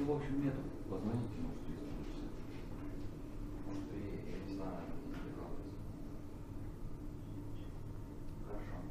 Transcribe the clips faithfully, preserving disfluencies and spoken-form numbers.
в общем, нету. Позвоните, может, если написать. Может, я, я не знаю, не прикалываюсь. Хорошо.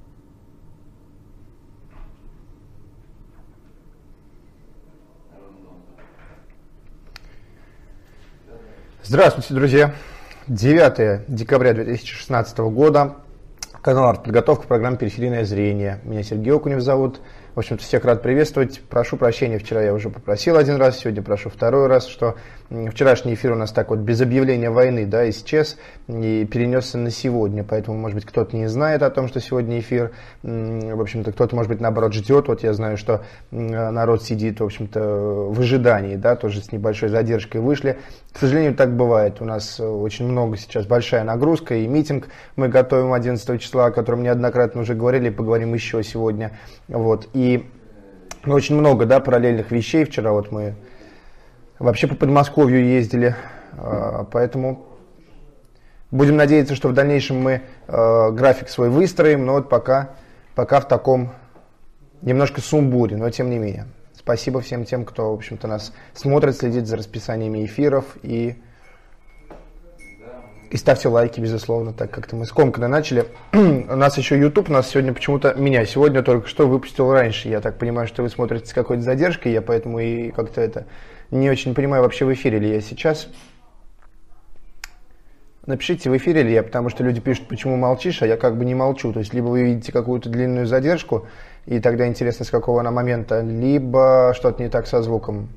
Здравствуйте, друзья. девятое декабря две тысячи шестнадцатого года. Канал «Артподготовка», программа «Периферийное зрение». Меня Сергей Окунев зовут. В общем-то, всех рад приветствовать. Прошу прощения, вчера я уже попросил один раз, сегодня прошу второй раз, что вчерашний эфир у нас так вот без объявления войны, да, исчез и перенесся на сегодня. Поэтому, может быть, кто-то не знает о том, что сегодня эфир. В общем-то, кто-то, может быть, наоборот ждет. Вот я знаю, что народ сидит, в общем-то, в ожидании, да, тоже с небольшой задержкой вышли. К сожалению, так бывает. У нас очень много сейчас, большая нагрузка и митинг мы готовим одиннадцатого числа, о котором неоднократно уже говорили, и поговорим еще сегодня. Вот. И очень много, да, параллельных вещей. Вчера вот мы вообще по Подмосковью ездили, поэтому будем надеяться, что в дальнейшем мы график свой выстроим, но вот пока, пока в таком немножко сумбуре, но тем не менее. Спасибо всем тем, кто, в общем-то, нас смотрит, следит за расписаниями эфиров и, и ставьте лайки, безусловно, так как-то мы скомканно начали. У нас еще YouTube, у нас сегодня почему-то, меня сегодня только что выпустил раньше. Я так понимаю, что вы смотрите с какой-то задержкой, я поэтому и как-то это не очень понимаю, вообще в эфире ли я сейчас. Напишите, в эфире ли я, потому что люди пишут, почему молчишь, а я как бы не молчу. То есть, либо вы видите какую-то длинную задержку, и тогда интересно, с какого она момента, либо что-то не так со звуком.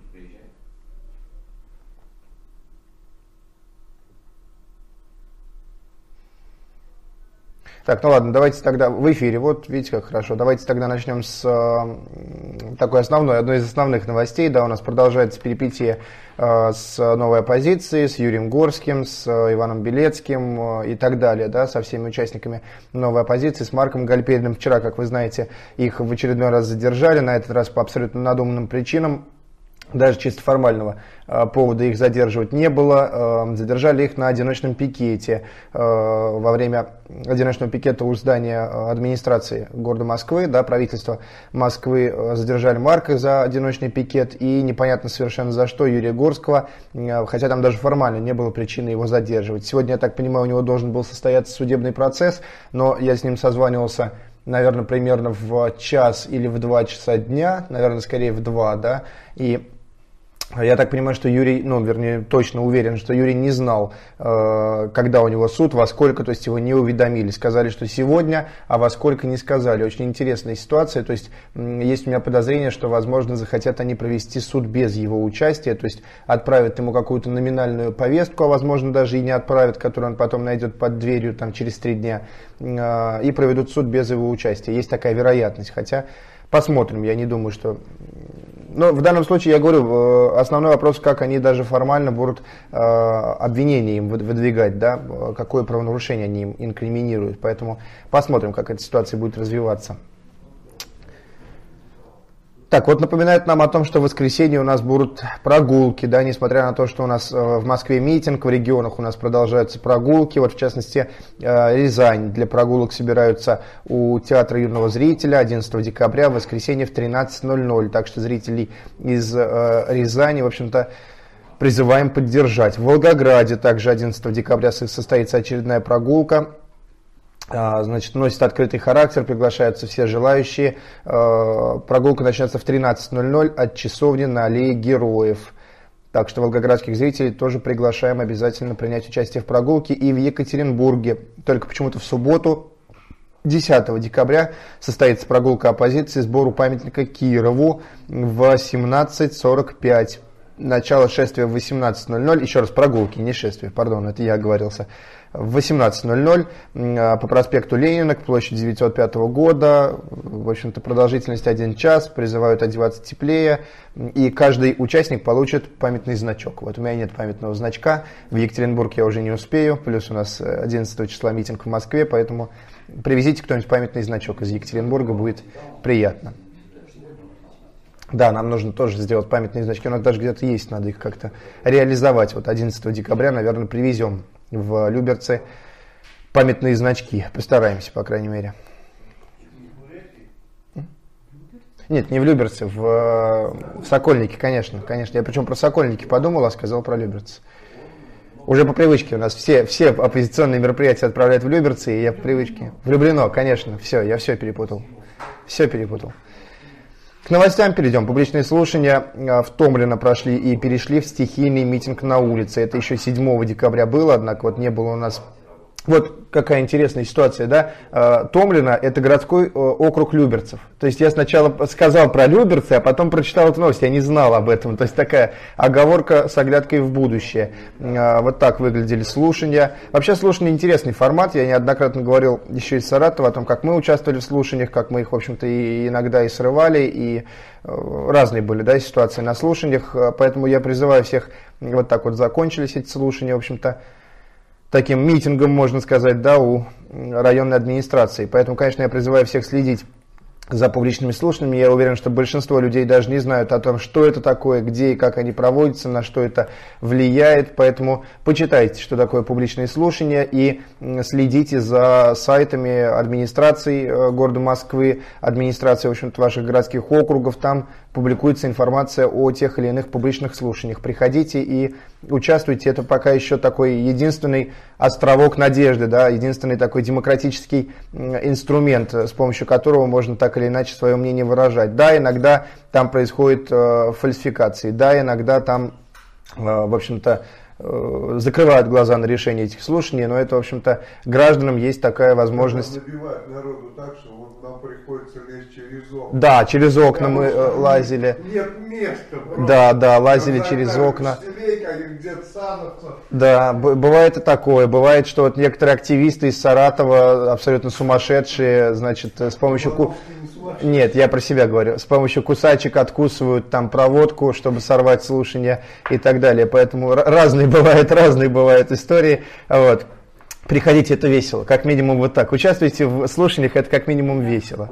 Так, ну ладно, давайте тогда в эфире, вот видите, как хорошо. Давайте тогда начнем с э, такой основной, одной из основных новостей. Да, у нас продолжается перипетия э, с новой оппозицией, с Юрием Горским, с э, Иваном Белецким э, и так далее, да, со всеми участниками новой оппозиции, с Марком Гальпериным. Вчера, как вы знаете, их в очередной раз задержали, на этот раз по абсолютно надуманным причинам. Даже чисто формального э, повода их задерживать не было. Э, задержали их на одиночном пикете. Э, во время одиночного пикета у здания администрации города Москвы, да, правительства Москвы, э, задержали Марка за одиночный пикет. И непонятно совершенно за что Юрия Горского, э, хотя там даже формально не было причины его задерживать. Сегодня, я так понимаю, у него должен был состояться судебный процесс, но я с ним созванивался, наверное, примерно в час или в два часа дня, наверное, скорее в два, да, и я так понимаю, что Юрий, ну, вернее, точно уверен, что Юрий не знал, э, когда у него суд, во сколько, то есть его не уведомили. Сказали, что сегодня, а во сколько не сказали. Очень интересная ситуация, то есть есть у меня подозрение, что, возможно, захотят они провести суд без его участия, то есть отправят ему какую-то номинальную повестку, а, возможно, даже и не отправят, которую он потом найдет под дверью там, через три дня, э, и проведут суд без его участия. Есть такая вероятность, хотя посмотрим, я не думаю, что... Но в данном случае, я говорю, основной вопрос, как они даже формально будут э, обвинения им выдвигать, да, какое правонарушение они им инкриминируют. Поэтому посмотрим, как эта ситуация будет развиваться. Так, вот напоминают нам о том, что в воскресенье у нас будут прогулки, да, несмотря на то, что у нас в Москве митинг, в регионах у нас продолжаются прогулки, вот в частности Рязань для прогулок собираются у театра юного зрителя одиннадцатого декабря, в воскресенье в тринадцать ноль ноль, так что зрителей из Рязани, в общем-то, призываем поддержать. В Волгограде также одиннадцатого декабря состоится очередная прогулка. Значит, носит открытый характер, приглашаются все желающие. Прогулка начнется в тринадцать ноль ноль от часовни на аллее Героев. Так что волгоградских зрителей тоже приглашаем обязательно принять участие в прогулке. И в Екатеринбурге, только почему-то в субботу, десятого декабря, состоится прогулка оппозиции, сбор у памятника Кирову в семнадцать сорок пять. Начало шествия в восемнадцать ноль ноль, еще раз, прогулки, не шествие, пардон, это я оговорился. В восемнадцать ноль ноль по проспекту Ленина к площади девятьсот пятого года, в общем-то, продолжительность один час, призывают одеваться теплее, и каждый участник получит памятный значок. Вот у меня нет памятного значка, в Екатеринбург я уже не успею, плюс у нас одиннадцатого числа митинг в Москве, поэтому привезите кто-нибудь памятный значок из Екатеринбурга, будет приятно. Да, нам нужно тоже сделать памятные значки, у нас даже где-то есть, надо их как-то реализовать. Вот одиннадцатого декабря, наверное, привезем в Люберцы памятные значки, постараемся, по крайней мере. Нет, не в Люберце, в, в Сокольнике, конечно, конечно. Я причем про Сокольники подумал, а сказал про Люберцы. Уже по привычке у нас все, все оппозиционные мероприятия отправляют в Люберцы, и я по привычке. Влюблено, конечно, все, я все перепутал. Все перепутал. К новостям перейдем. Публичные слушания в Томлино прошли и перешли в стихийный митинг на улице. Это еще седьмого декабря было, однако вот не было у нас... Вот какая интересная ситуация, да? Томлино – это городской округ люберцев. То есть я сначала сказал про люберцы, а потом прочитал эту новость, я не знал об этом. То есть такая оговорка с оглядкой в будущее. Вот так выглядели слушания. Вообще слушания интересный формат. Я неоднократно говорил еще из Саратова о том, как мы участвовали в слушаниях, как мы их, в общем-то, и иногда и срывали, и разные были, да, ситуации на слушаниях. Поэтому я призываю всех, вот так вот закончились эти слушания, в общем-то, таким митингом, можно сказать, да, у районной администрации. Поэтому, конечно, я призываю всех следить за публичными слушаниями. Я уверен, что большинство людей даже не знают о том, что это такое, где и как они проводятся, на что это влияет. Поэтому почитайте, что такое публичные слушания, и следите за сайтами администрации города Москвы, администрации, в общем-то, ваших городских округов. Там публикуется информация о тех или иных публичных слушаниях. Приходите и участвуйте. Это пока еще такой единственный островок надежды, да, единственный такой демократический инструмент, с помощью которого можно так или иначе свое мнение выражать. Да, иногда там происходят э, фальсификации, да, иногда там, э, в общем-то, э, закрывают глаза на решение этих слушаний, но это, в общем-то, гражданам есть такая возможность... Забивать народу так, что вот нам приходится лезть через окна. Да, через окна Потому мы э, лазили. Нет места. Просто. Да, да, лазили Когда через окна. Селейка, где-то Сановцев. Да, бывает и такое. Бывает, что вот некоторые активисты из Саратова, абсолютно сумасшедшие, значит, с помощью... Ку... Нет, я про себя говорю. С помощью кусачек откусывают там проводку, чтобы сорвать слушания и так далее. Поэтому разные бывают, разные бывают истории. Вот. Приходите, это весело. Как минимум вот так. Участвуйте в слушаниях, это как минимум весело.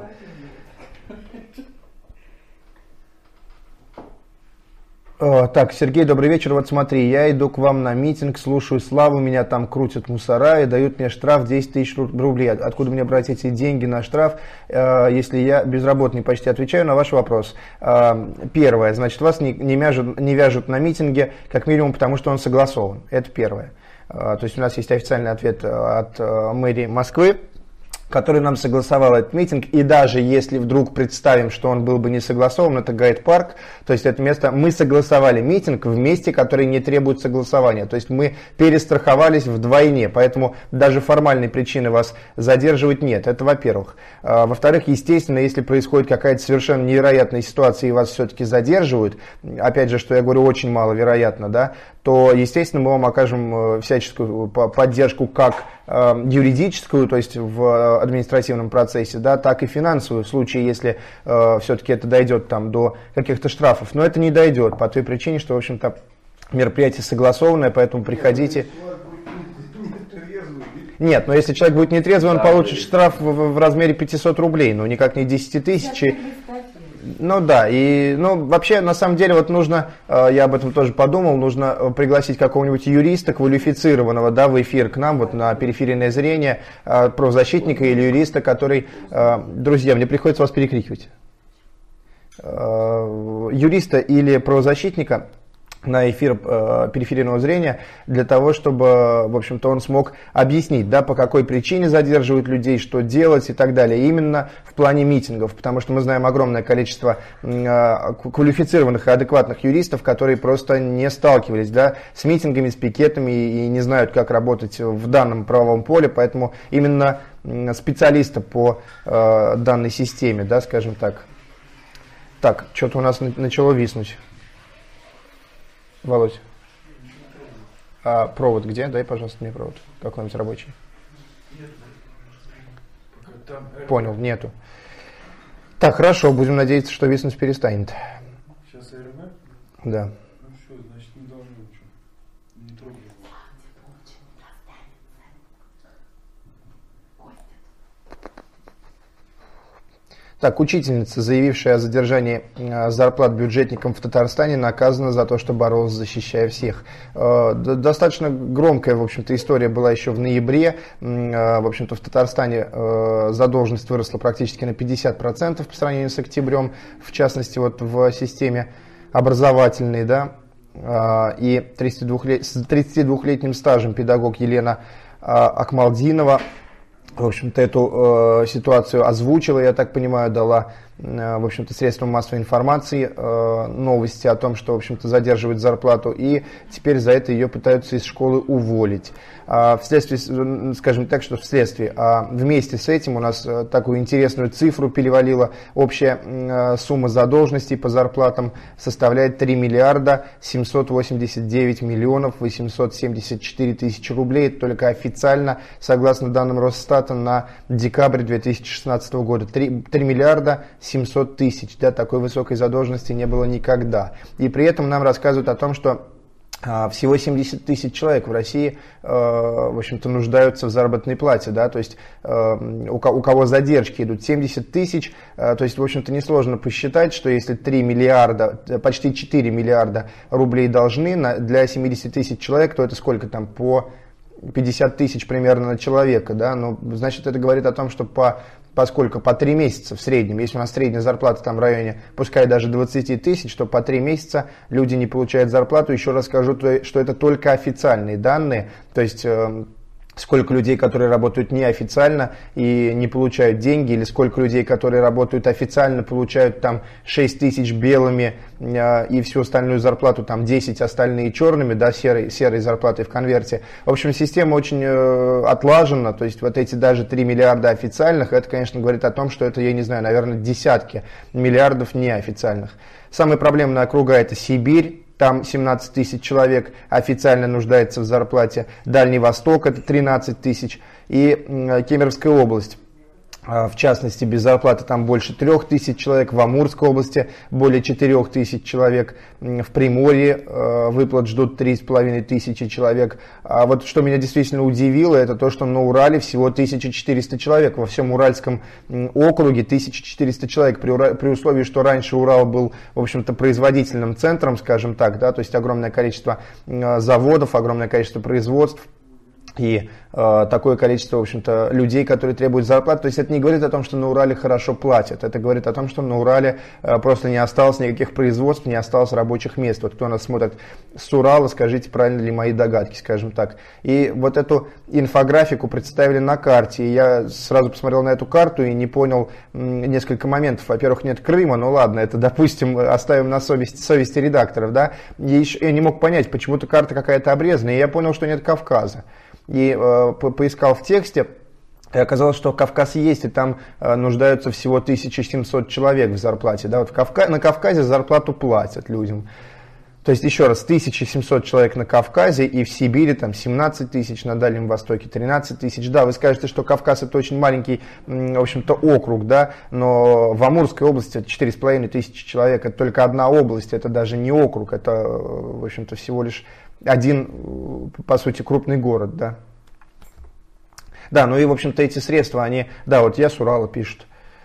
Так, Сергей, добрый вечер. Вот смотри, я иду к вам на митинг, слушаю Славу, меня там крутят мусора и дают мне штраф десять тысяч рублей. Откуда мне брать эти деньги на штраф, если я безработный? Почти отвечаю на ваш вопрос. Первое, значит, вас не, не, вяжут, не вяжут на митинге, как минимум потому, что он согласован. Это первое. То есть у нас есть официальный ответ от мэрии Москвы, который нам согласовал этот митинг, и даже если вдруг представим, что он был бы не согласован, это гайд-парк, то есть это место, мы согласовали митинг в месте, которое не требует согласования, то есть мы перестраховались вдвойне, поэтому даже формальной причины вас задерживать нет, это во-первых. Во-вторых, естественно, если происходит какая-то совершенно невероятная ситуация и вас все-таки задерживают, опять же, что я говорю, очень маловероятно, да, то, естественно, мы вам окажем всяческую поддержку как юридическую, то есть в административном процессе, да, так и финансовую, в случае, если э, все-таки это дойдет там до каких-то штрафов. Но это не дойдет по той причине, что, в общем-то, мероприятие согласованное, поэтому приходите. Нет, но если человек будет нетрезвый, он да, получит и... штраф в, в размере пятьсот рублей, но никак не десять тысяч. Ну да, и ну, вообще на самом деле вот нужно, я об этом тоже подумал, нужно пригласить какого-нибудь юриста квалифицированного, да, в эфир к нам, вот на периферийное зрение, правозащитника или юриста, который, друзья, мне приходится вас перекрикивать, юриста или правозащитника на эфир э, периферийного зрения, для того, чтобы, в общем-то, он смог объяснить, да, по какой причине задерживают людей, что делать и так далее. Именно в плане митингов, потому что мы знаем огромное количество э, квалифицированных и адекватных юристов, которые просто не сталкивались, да, с митингами, с пикетами и не знают, как работать в данном правовом поле, поэтому именно специалиста по э, данной системе, да, скажем так. Так, что-то у нас начало виснуть. Володь, а провод где? Дай, пожалуйста, мне провод. Какой-нибудь рабочий. Понял, нету. Так, хорошо, будем надеяться, что виснуть перестанет. Сейчас я РМ? Да. Ну все, значит, не должно ничего. Не трогай. Так, учительница, заявившая о задержании э, зарплат бюджетникам в Татарстане, наказана за то, что боролась, защищая всех. Э, достаточно громкая, в общем-то, история была еще в ноябре. Э, в общем-то, в Татарстане э, задолженность выросла практически на пятьдесят процентов по сравнению с октябрем, в частности, вот в системе образовательной, да. Э, и с тридцатидвухлетним стажем педагог Елена э, Акмалдинова, в общем-то, эту э, ситуацию озвучила, я так понимаю, дала, э, в общем-то, средствам массовой информации э, новости о том, что, в общем-то, задерживают зарплату, и теперь за это ее пытаются из школы уволить. А вследствие, скажем так, что вследствие, а вместе с этим у нас такую интересную цифру перевалила. Общая э, сумма задолженностей по зарплатам составляет три миллиарда семьсот восемьдесят девять миллионов восемьсот семьдесят четыре тысячи рублей. Это только официально, согласно данным Росстата, на декабрь две тысячи шестнадцатого года. три миллиарда семьсот тысяч. Да, такой высокой задолженности не было никогда. И при этом нам рассказывают о том, что всего семьдесят тысяч человек в России, в общем-то, нуждаются в заработной плате, да, то есть у кого задержки идут семьдесят тысяч, то есть, в общем-то, несложно посчитать, что если три миллиарда, почти четыре миллиарда рублей должны для семидесяти тысяч человек, то это сколько там, по пятьдесят тысяч примерно на человека, да, ну, значит, это говорит о том, что по поскольку по три месяца в среднем, если у нас средняя зарплата там в районе, пускай даже двадцать тысяч, то по три месяца люди не получают зарплату. Еще раз скажу, что это только официальные данные, то есть э, сколько людей, которые работают неофициально и не получают деньги, или сколько людей, которые работают официально, получают там шесть тысяч белыми э, и всю остальную зарплату, там десять остальные черными, да, серой, серой зарплатой в конверте. В общем, система очень э, отлажена, то есть вот эти даже три миллиарда официальных, это, конечно, говорит о том, что это, я не знаю, наверное, десятки миллиардов неофициальных. Самые проблемные округа — это Сибирь. Там семнадцать тысяч человек официально нуждается в зарплате. Дальний Восток — это тринадцать тысяч. И Кемеровская область, в частности, без зарплаты там больше трех тысяч человек. В Амурской области более четырех тысяч человек. В Приморье выплат ждут три с половиной тысячи человек. А вот что меня действительно удивило, это то, что на Урале всего тысяча четыреста человек. Во всем Уральском округе тысяча четыреста человек. При, Ура... при условии, что раньше Урал был, в общем-то, производительным центром, скажем так, да, то есть огромное количество заводов, огромное количество производств. И э, такое количество, в общем-то, людей, которые требуют зарплат. То есть это не говорит о том, что на Урале хорошо платят. Это говорит о том, что на Урале э, просто не осталось никаких производств, не осталось рабочих мест. Вот кто нас смотрит с Урала, скажите, правильно ли мои догадки, скажем так. И вот эту инфографику представили на карте. И я сразу посмотрел на эту карту и не понял м, несколько моментов. Во-первых, нет Крыма, ну ладно, это, допустим, оставим на совести, совести редакторов, да. И еще, я не мог понять, почему-то карта какая-то обрезанная. И я понял, что нет Кавказа. И э, по поискал в тексте, и оказалось, что Кавказ есть, и там э, нуждаются всего тысяча семьсот человек в зарплате. Да? Вот в Кавка... На Кавказе зарплату платят людям. То есть, еще раз, тысяча семьсот человек на Кавказе, и в Сибири там семнадцать тысяч, на Дальнем Востоке тринадцать тысяч. Да, вы скажете, что Кавказ — это очень маленький, в общем-то, округ, да, но в Амурской области это четыре с половиной тысячи человек, это только одна область, это даже не округ, это, в общем-то, всего лишь один, по сути, крупный город, да. Да, ну и, в общем-то, эти средства, они, да, вот я с Урала пишут.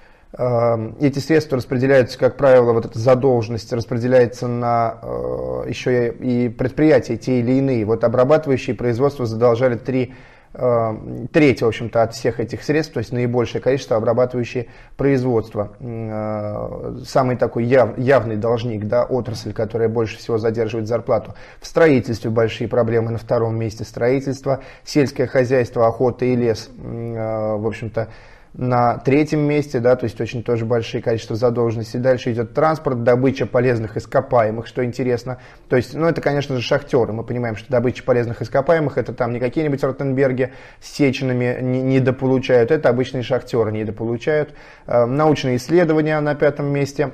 Эти средства распределяются, как правило, вот эта задолженность распределяется на э, еще и предприятия те или иные. Вот обрабатывающие производства задолжали три, э, треть, в общем-то, от всех этих средств, то есть наибольшее количество обрабатывающие производства. Э, самый такой яв, явный должник, да, отрасль, которая больше всего задерживает зарплату. В строительстве большие проблемы, на втором месте строительство, сельское хозяйство, охота и лес, э, в общем-то, на третьем месте, да, то есть очень тоже большие количество задолженностей. Дальше идет транспорт, добыча полезных ископаемых, что интересно. То есть, ну, это, конечно же, шахтеры. Мы понимаем, что добыча полезных ископаемых — это там не какие-нибудь Ротенберги с Сеченами недополучают, это обычные шахтеры недополучают. Научные исследования на пятом месте.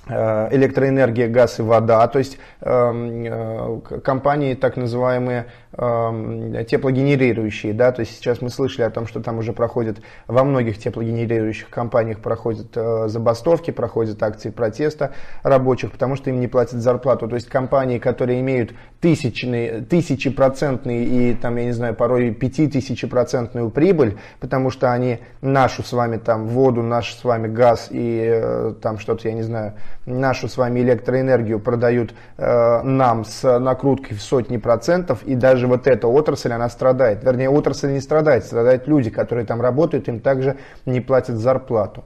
Электроэнергия, газ и вода, то есть э, компании так называемые э, теплогенерирующие, да, то есть сейчас мы слышали о том, что там уже проходят, во многих теплогенерирующих компаниях проходят э, забастовки, проходят акции протеста рабочих, потому что им не платят зарплату. То есть компании, которые имеют тысячные, тысячепроцентные и там, я не знаю, порой пятитысячепроцентную прибыль, потому что они нашу с вами там воду, наш с вами газ и э, там что-то, я не знаю, нашу с вами электроэнергию продают э, нам с накруткой в сотни процентов, и даже вот эта отрасль, она страдает. Вернее, отрасль не страдает, страдают люди, которые там работают, им также не платят зарплату.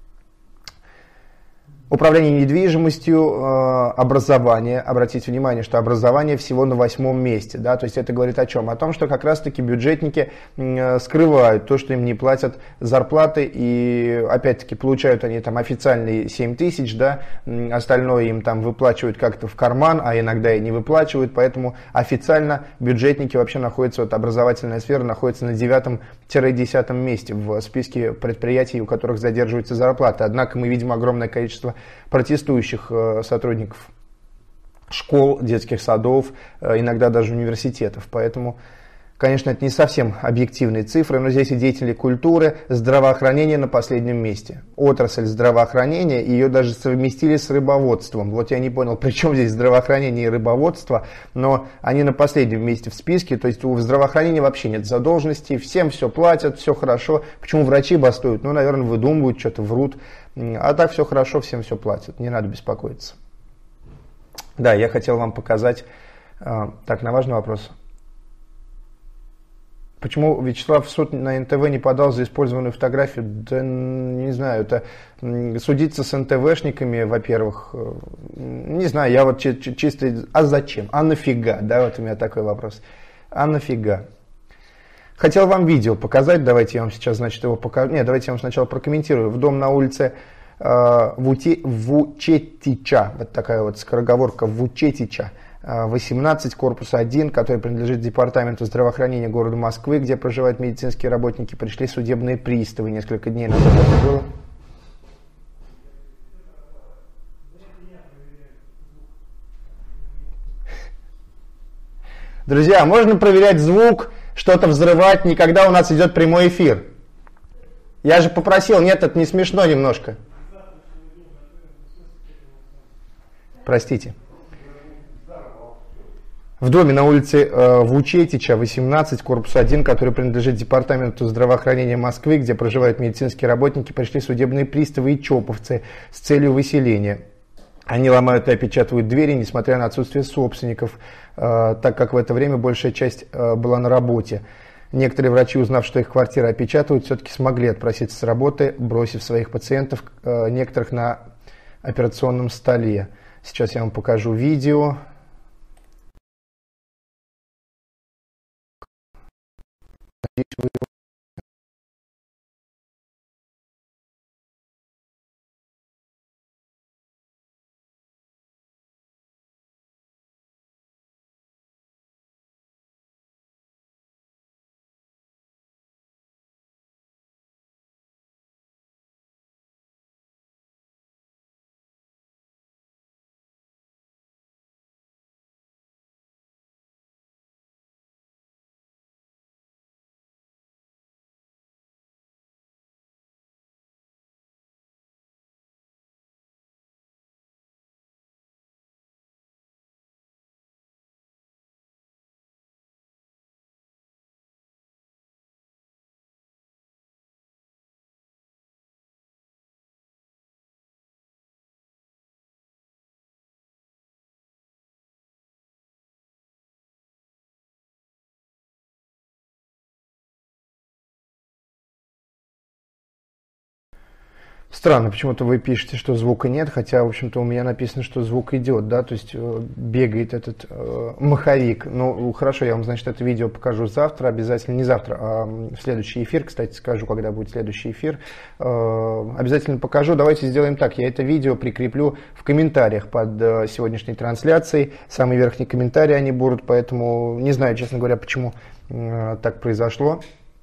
Управление недвижимостью, э, образование. Обратите внимание, что образование всего на восьмом месте. Да? То есть это говорит о чем? О том, что как раз-таки бюджетники э, скрывают то, что им не платят зарплаты. И опять-таки получают они там официальные семь тысяч, да? Остальное им там выплачивают как-то в карман, а иногда и не выплачивают. Поэтому официально бюджетники вообще находятся, вот образовательная сфера находится на девятом-десятом месте в списке предприятий, у которых задерживаются зарплаты. Однако мы видим огромное количество протестующих сотрудников школ, детских садов, иногда даже университетов. Поэтому, конечно, это не совсем объективные цифры, но здесь и деятели культуры, здравоохранение на последнем месте. Отрасль здравоохранения, ее даже совместили с рыбоводством. Вот я не понял, при чем здесь здравоохранение и рыбоводство, но они на последнем месте в списке, то есть у здравоохранения вообще нет задолженностей, всем все платят, все хорошо. Почему врачи бастуют? Ну, наверное, выдумывают, что-то врут. А так все хорошо, всем все платят, не надо беспокоиться. Да, я хотел вам показать, так, на важный вопрос. Почему Вячеслав в суд на эн тэ вэ не подал за использованную фотографию? Да не знаю, это судиться с эн тэ вэ-шниками, во-первых, не знаю, я вот чисто, а зачем? А нафига? Да, вот у меня такой вопрос. А нафига? Хотел вам видео показать, давайте я вам сейчас, значит, его покажу. Нет, давайте я вам сначала прокомментирую. В дом на улице э, Вути, Вучетича, вот такая вот скороговорка, Вучетича, восемнадцать, корпус один, который принадлежит департаменту здравоохранения города Москвы, где проживают медицинские работники, пришли судебные приставы. Несколько дней назад это было. Друзья, можно проверять звук, что-то взрывать, не когда у нас идет прямой эфир. Я же попросил, нет, это не смешно немножко. Простите. В доме на улице э, Вучетича, восемнадцать, корпус один, который принадлежит департаменту здравоохранения Москвы, где проживают медицинские работники, пришли судебные приставы и чоповцы с целью выселения. Они ломают и опечатывают двери, несмотря на отсутствие собственников, э, так как в это время большая часть э, была на работе. Некоторые врачи, узнав, что их квартиры опечатывают, все-таки смогли отпроситься с работы, бросив своих пациентов, э, некоторых на операционном столе. Сейчас я вам покажу видео. Надеюсь, вы его... Странно, почему-то вы пишете, что звука нет, хотя, в общем-то, у меня написано, что звук идет, да, то есть э, бегает этот э, маховик. Ну, хорошо, я вам, значит, это видео покажу завтра, обязательно, не завтра, а в следующий эфир, кстати, скажу, когда будет следующий эфир, э, обязательно покажу. Давайте сделаем так, я это видео прикреплю в комментариях под э, сегодняшней трансляцией, самый верхний комментарий они будут, поэтому не знаю, честно говоря, почему э, так произошло.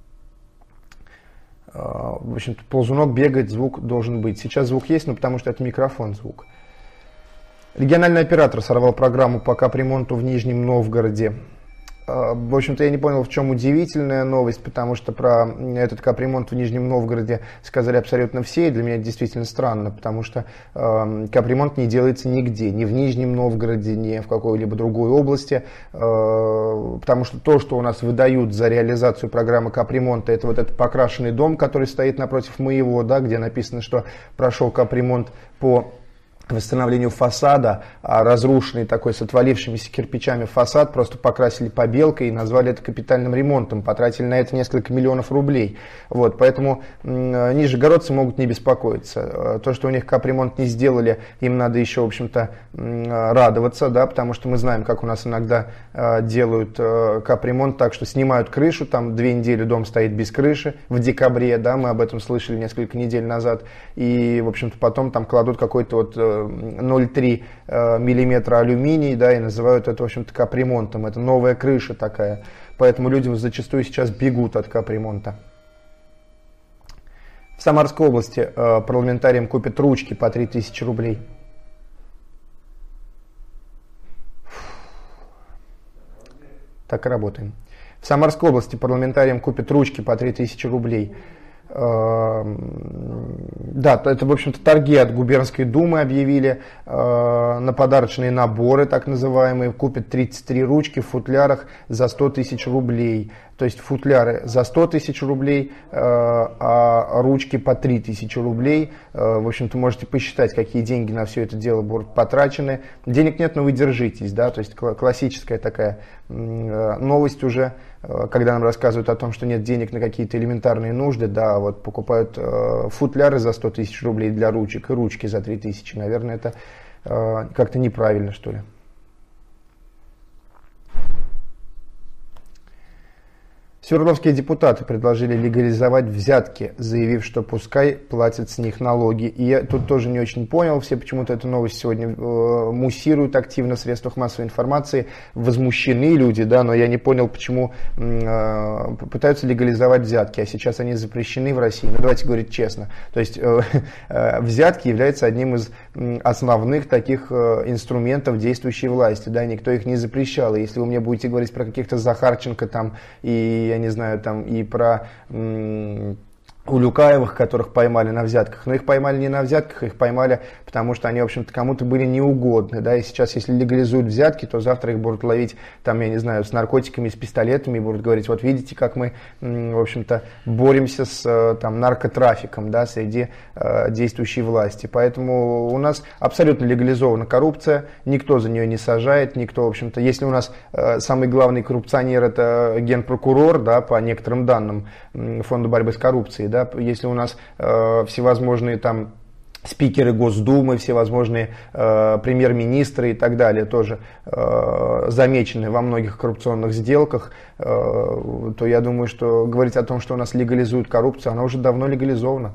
В общем-то, ползунок бегает, звук должен быть. Сейчас звук есть, но потому что это микрофон звук. Региональный оператор сорвал программу по капремонту в Нижнем Новгороде. В общем-то, я не понял, в чем удивительная новость, потому что про этот капремонт в Нижнем Новгороде сказали абсолютно все, и для меня это действительно странно, потому что э, капремонт не делается нигде, ни в Нижнем Новгороде, ни в какой-либо другой области, э, потому что то, что у нас выдают за реализацию программы капремонта, это вот этот покрашенный дом, который стоит напротив моего, да, где написано, что прошел капремонт по восстановлению фасада, а разрушенный такой с отвалившимися кирпичами фасад просто покрасили побелкой и назвали это капитальным ремонтом, потратили на это несколько миллионов рублей. Вот, поэтому м, нижегородцы могут не беспокоиться. То, что у них капремонт не сделали, им надо еще, в общем-то, радоваться, да, потому что мы знаем, как у нас иногда э, делают э, капремонт так, что снимают крышу, там две недели дом стоит без крыши в декабре, да, мы об этом слышали несколько недель назад, и, в общем-то, потом там кладут какой-то вот ноль целых три миллиметра алюминий, да, и называют это, в общем-то, капремонтом. Это новая крыша такая. Поэтому люди зачастую сейчас бегут от капремонта. В Самарской области э, парламентариям купят ручки по три тысячи рублей. Так и работаем. В Самарской области парламентариям купят ручки по три тысячи рублей. Да, это, в общем-то, торги от губернской думы объявили на подарочные наборы, так называемые. Купят тридцать три ручки в футлярах за сто тысяч рублей. То есть футляры за сто тысяч рублей, а ручки по три тысячи рублей. В общем-то, можете посчитать, какие деньги на все это дело будут потрачены. Денег нет, но вы держитесь. Да? То есть классическая такая новость уже, когда нам рассказывают о том, что нет денег на какие-то элементарные нужды. Да, вот покупают футляры за сто тысяч рублей для ручек и ручки за три тысячи. Наверное, это как-то неправильно, что ли. Свердловские депутаты предложили легализовать взятки, заявив, что пускай платят с них налоги. И я тут тоже не очень понял, все почему-то эту новость сегодня э, муссируют активно в средствах массовой информации, возмущены люди, да, но я не понял, почему э, пытаются легализовать взятки, а сейчас они запрещены в России. Ну, давайте говорить честно. То есть э, э, взятки являются одним из основных таких э, инструментов действующей власти, да, никто их не запрещал. И если вы мне будете говорить про каких-то Захарченко там и я не знаю, там и про м- Улюкаевых, которых поймали на взятках, но их поймали не на взятках, их поймали, потому что они, в общем-то, кому-то были неугодны, да, и сейчас, если легализуют взятки, то завтра их будут ловить, там, я не знаю, с наркотиками, с пистолетами, и будут говорить, вот видите, как мы, в общем-то, боремся с, там, наркотрафиком, да, среди э, действующей власти, поэтому у нас абсолютно легализована коррупция, никто за нее не сажает, никто, в общем-то, если у нас э, самый главный коррупционер это генпрокурор, да, по некоторым данным Фонда борьбы с коррупцией, да, если у нас э, всевозможные там спикеры Госдумы, всевозможные э, премьер-министры и так далее тоже э, замечены во многих коррупционных сделках, э, то я думаю, что говорить о том, что у нас легализуют коррупцию, она уже давно легализована.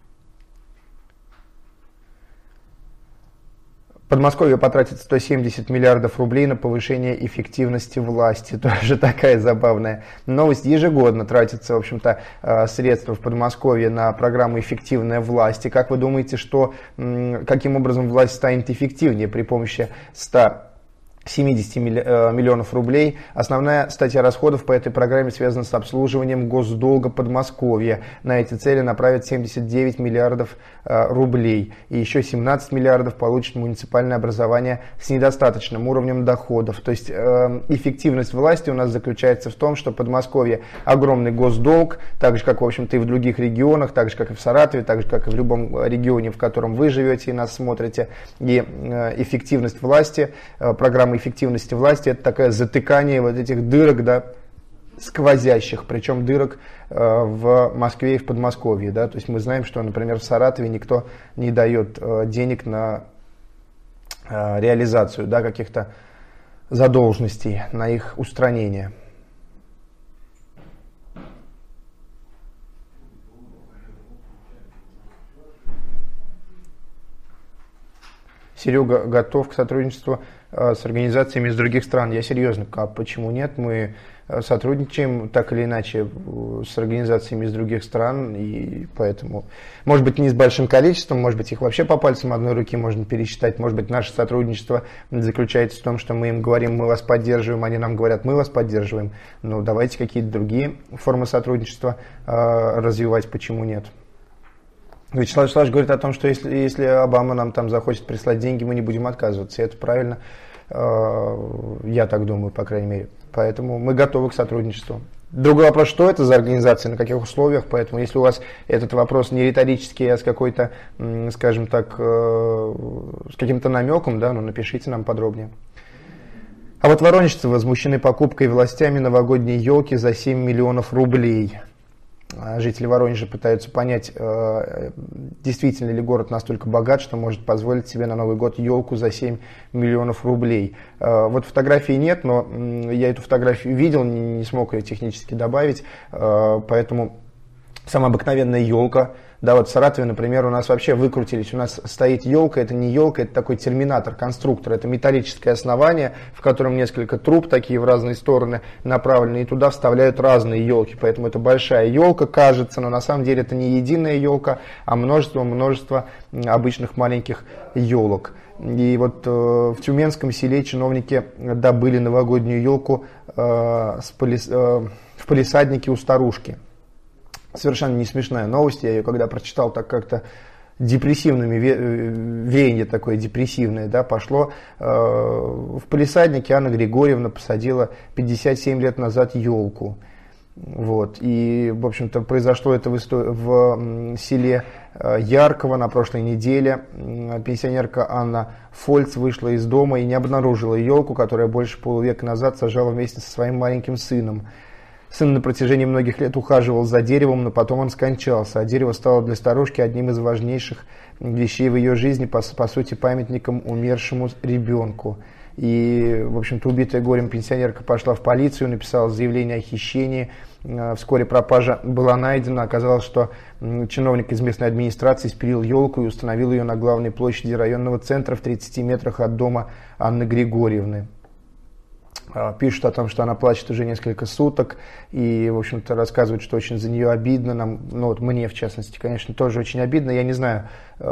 Подмосковье потратит сто семьдесят миллиардов рублей на повышение эффективности власти. Тоже такая забавная новость. Ежегодно тратятся, в общем-то, средства в Подмосковье на программу «Эффективная власть». И как вы думаете, что, каким образом власть станет эффективнее при помощи ста семидесяти миллионов рублей? Основная статья расходов по этой программе связана с обслуживанием госдолга Подмосковья. На эти цели направят семьдесят девять миллиардов рублей. И еще семнадцать миллиардов получит муниципальное образование с недостаточным уровнем доходов. То есть э, эффективность власти у нас заключается в том, что Подмосковье огромный госдолг, так же, как, в общем-то, и в других регионах, так же, как и в Саратове, так же, как и в любом регионе, в котором вы живете и нас смотрите. И э, эффективность власти, э, программа эффективности власти, это такое затыкание вот этих дырок, да, сквозящих, причем дырок э, в Москве и в Подмосковье, да, то есть мы знаем, что, например, в Саратове никто не дает э, денег на э, реализацию, да, каких-то задолженностей, на их устранение. Серега готов к сотрудничеству с организациями из других стран. Я серьезно, а почему нет? Мы сотрудничаем так или иначе с организациями из других стран, и поэтому, может быть, не с большим количеством, может быть, их вообще по пальцам одной руки можно пересчитать, может быть, наше сотрудничество заключается в том, что мы им говорим, мы вас поддерживаем, они нам говорят, мы вас поддерживаем. Ну, давайте какие-то другие формы сотрудничества э, развивать, почему нет? Вячеслав Вячеславович говорит о том, что если, если Обама нам там захочет прислать деньги, мы не будем отказываться. И это правильно, я так думаю, по крайней мере. Поэтому мы готовы к сотрудничеству. Другой вопрос, что это за организация, на каких условиях. Поэтому если у вас этот вопрос не риторический, а с какой-то, скажем так, с каким-то намеком, да, ну напишите нам подробнее. А вот воронежцы возмущены покупкой властями новогодней елки за семь миллионов рублей. Жители Воронежа пытаются понять, действительно ли город настолько богат, что может позволить себе на Новый год елку за семь миллионов рублей. Вот фотографии нет, но я эту фотографию видел, не смог ее технически добавить, поэтому самая обыкновенная елка. Да, вот в Саратове, например, у нас вообще выкрутились, у нас стоит елка, это не елка, это такой терминатор, конструктор, это металлическое основание, в котором несколько труб такие в разные стороны направлены, и туда вставляют разные елки, поэтому это большая елка, кажется, но на самом деле это не единая елка, а множество-множество обычных маленьких елок. И вот э, в Тюменском селе чиновники добыли новогоднюю елку э, с полис, э, в палисаднике у старушки. Совершенно не смешная новость, я ее когда прочитал, так как-то депрессивными, веяние такое депрессивное, да, пошло. В палисаднике Анна Григорьевна посадила пятьдесят семь лет назад елку. Вот. И, в общем-то, произошло это в, истории, в селе Ярково на прошлой неделе. Пенсионерка Анна Фольц вышла из дома и не обнаружила елку, которая больше полувека назад сажала вместе со своим маленьким сыном. Сын на протяжении многих лет ухаживал за деревом, но потом он скончался, а дерево стало для старушки одним из важнейших вещей в ее жизни, по, по сути, памятником умершему ребенку. И, в общем-то, убитая горем пенсионерка пошла в полицию, написала заявление о хищении. Вскоре пропажа была найдена. Оказалось, что чиновник из местной администрации спилил елку и установил ее на главной площади районного центра в тридцати метрах от дома Анны Григорьевны. Пишут о том, что она плачет уже несколько суток и, в общем-то, рассказывают, что очень за нее обидно. Нам, ну вот мне, в частности, конечно, тоже очень обидно. Я не знаю,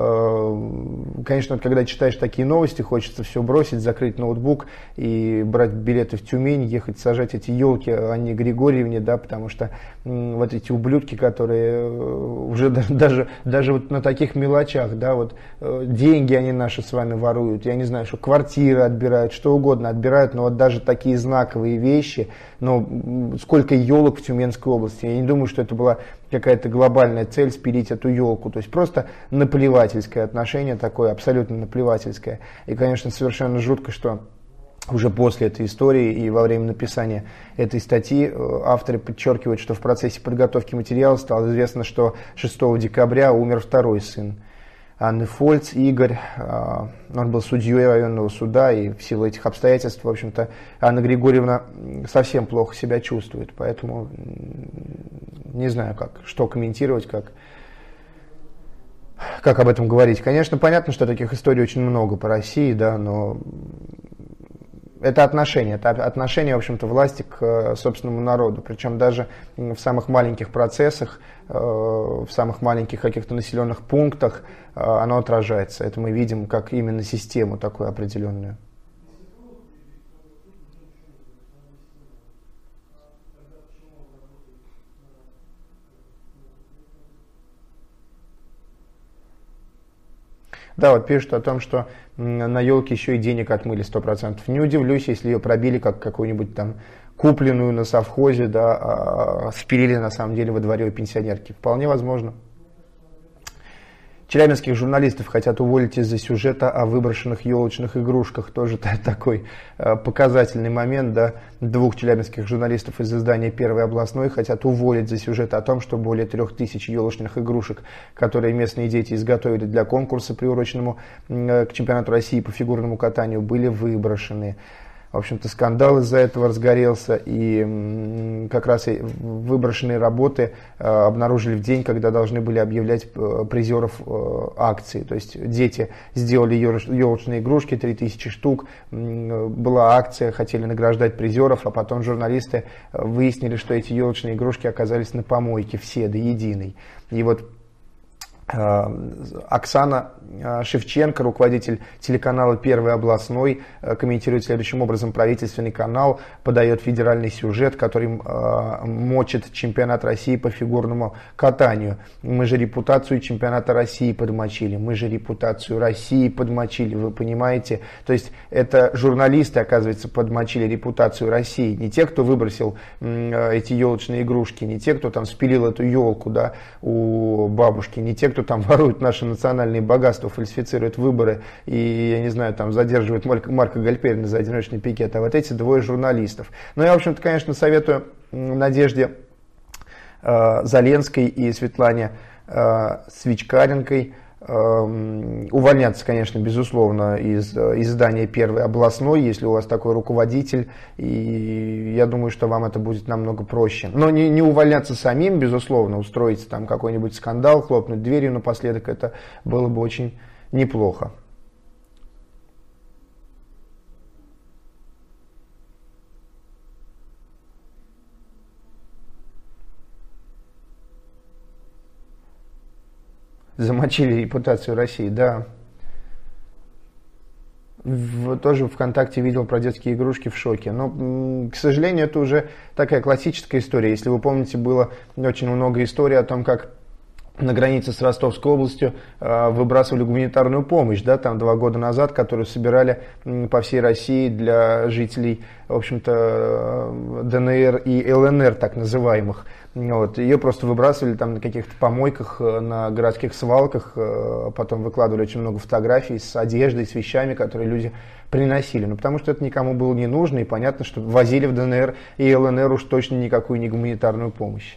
конечно, вот, когда читаешь такие новости, хочется все бросить, закрыть ноутбук и брать билеты в Тюмень, ехать сажать эти елки Анне Григорьевне, да, потому что вот эти ублюдки, которые уже даже, даже вот на таких мелочах, да, вот деньги они наши с вами воруют, я не знаю, что квартиры отбирают, что угодно отбирают, но вот даже такие знаковые вещи, но сколько елок в Тюменской области, я не думаю, что это была какая-то глобальная цель спилить эту елку, то есть просто наплевательское отношение такое, абсолютно наплевательское. И, конечно, совершенно жутко, что уже после этой истории и во время написания этой статьи авторы подчеркивают, что в процессе подготовки материала стало известно, что шестого декабря умер второй сын Анны Фольц, Игорь. Он был судьей районного суда, и в силу этих обстоятельств, в общем-то, Анна Григорьевна совсем плохо себя чувствует. Поэтому не знаю, как, что комментировать, как, как об этом говорить. Конечно, понятно, что таких историй очень много по России, да, но это отношение, это отношение, в общем-то, власти к собственному народу. Причем даже в самых маленьких процессах, в самых маленьких каких-то населенных пунктах оно отражается. Это мы видим как именно систему такую определенную. Да, вот пишут о том, что на елке еще и денег отмыли сто процентов. Не удивлюсь, если ее пробили как какую-нибудь там купленную на совхозе, да, а спилили на самом деле во дворе у пенсионерки. Вполне возможно. Челябинских журналистов хотят уволить из-за сюжета о выброшенных елочных игрушках. Тоже такой показательный момент. Да. Двух челябинских журналистов из издания «Первый областной» хотят уволить за сюжет о том, что более трех тысяч елочных игрушек, которые местные дети изготовили для конкурса, приуроченному к чемпионату России по фигурному катанию, были выброшены. в общем-то, скандал из-за этого разгорелся, и как раз и выброшенные работы обнаружили в день, когда должны были объявлять призеров акции. То есть дети сделали елочные игрушки, три тысячи штук, была акция, хотели награждать призеров, а потом журналисты выяснили, что эти елочные игрушки оказались на помойке, все до единой. И вот Оксана Шевченко, руководитель телеканала «Первый областной», комментирует следующим образом: правительственный канал подает федеральный сюжет, который мочит чемпионат России по фигурному катанию. Мы же репутацию чемпионата России подмочили, мы же репутацию России подмочили, вы понимаете? То есть это журналисты, оказывается, подмочили репутацию России. Не те, кто выбросил эти елочные игрушки, не те, кто там спилил эту елку, да, у бабушки, не те, кто там ворует наши национальные богатства, фальсифицирует выборы и, я не знаю, там задерживает Марка Гальперина за одиночный пикет, а вот эти двое журналистов. Ну, я, в общем-то, конечно, советую Надежде э, Заленской и Светлане э, Свичкаренкой увольняться, конечно, безусловно, из издания «Первый областной», если у вас такой руководитель, и я думаю, что вам это будет намного проще. Но не, не увольняться самим, безусловно, устроить там какой-нибудь скандал, хлопнуть дверью напоследок, это было бы очень неплохо. Замочили репутацию России, да. В, тоже ВКонтакте видел про детские игрушки, в шоке. Но, к сожалению, это уже такая классическая история. Если вы помните, было очень много историй о том, как на границе с Ростовской областью э, выбрасывали гуманитарную помощь, да, там два года назад, которую собирали э, по всей России для жителей, в общем-то, ДНР и ЛНР, так называемых. Вот. Ее просто выбрасывали там на каких-то помойках, на городских свалках, э, потом выкладывали очень много фотографий с одеждой, с вещами, которые люди приносили. Ну, потому что это никому было не нужно, и понятно, что возили в ДНР и ЛНР уж точно никакую не гуманитарную помощь.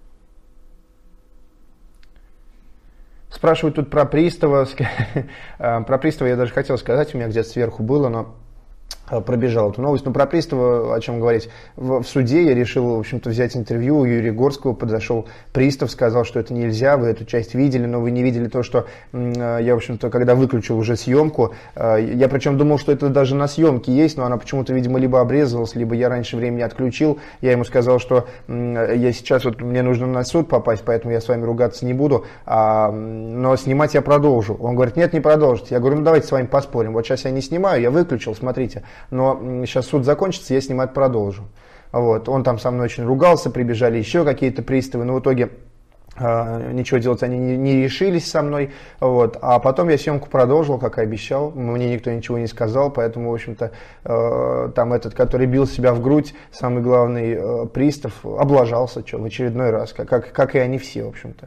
Спрашивают тут про Пристава. Про Пристава я даже хотел сказать, у меня где-то сверху было, но пробежал эту новость. Но про Пристава, о чем говорить, в, в суде я решил, в общем-то, взять интервью у Юрия Горского. Подошел Пристав, сказал, что это нельзя, вы эту часть видели, но вы не видели то, что я, в общем-то, когда выключил уже съемку, я причем думал, что это даже на съемке есть, но она почему-то, видимо, либо обрезалась, либо я раньше времени отключил. Я ему сказал, что я сейчас, вот мне нужно на суд попасть, поэтому я с вами ругаться не буду, а, но снимать я продолжу. Он говорит, нет, не продолжите. Я говорю, ну давайте с вами поспорим. Вот сейчас я не снимаю, я выключил, смотрите. Но сейчас суд закончится, я снимать продолжу. Вот. Он там со мной очень ругался, прибежали еще какие-то приставы, но в итоге э, ничего делать они не, не решились со мной. Вот. А потом я съемку продолжил, как и обещал. Мне никто ничего не сказал, поэтому, в общем-то, э, там этот, который бил себя в грудь, самый главный э, пристав, облажался что, в очередной раз, как, как, как и они все, в общем-то.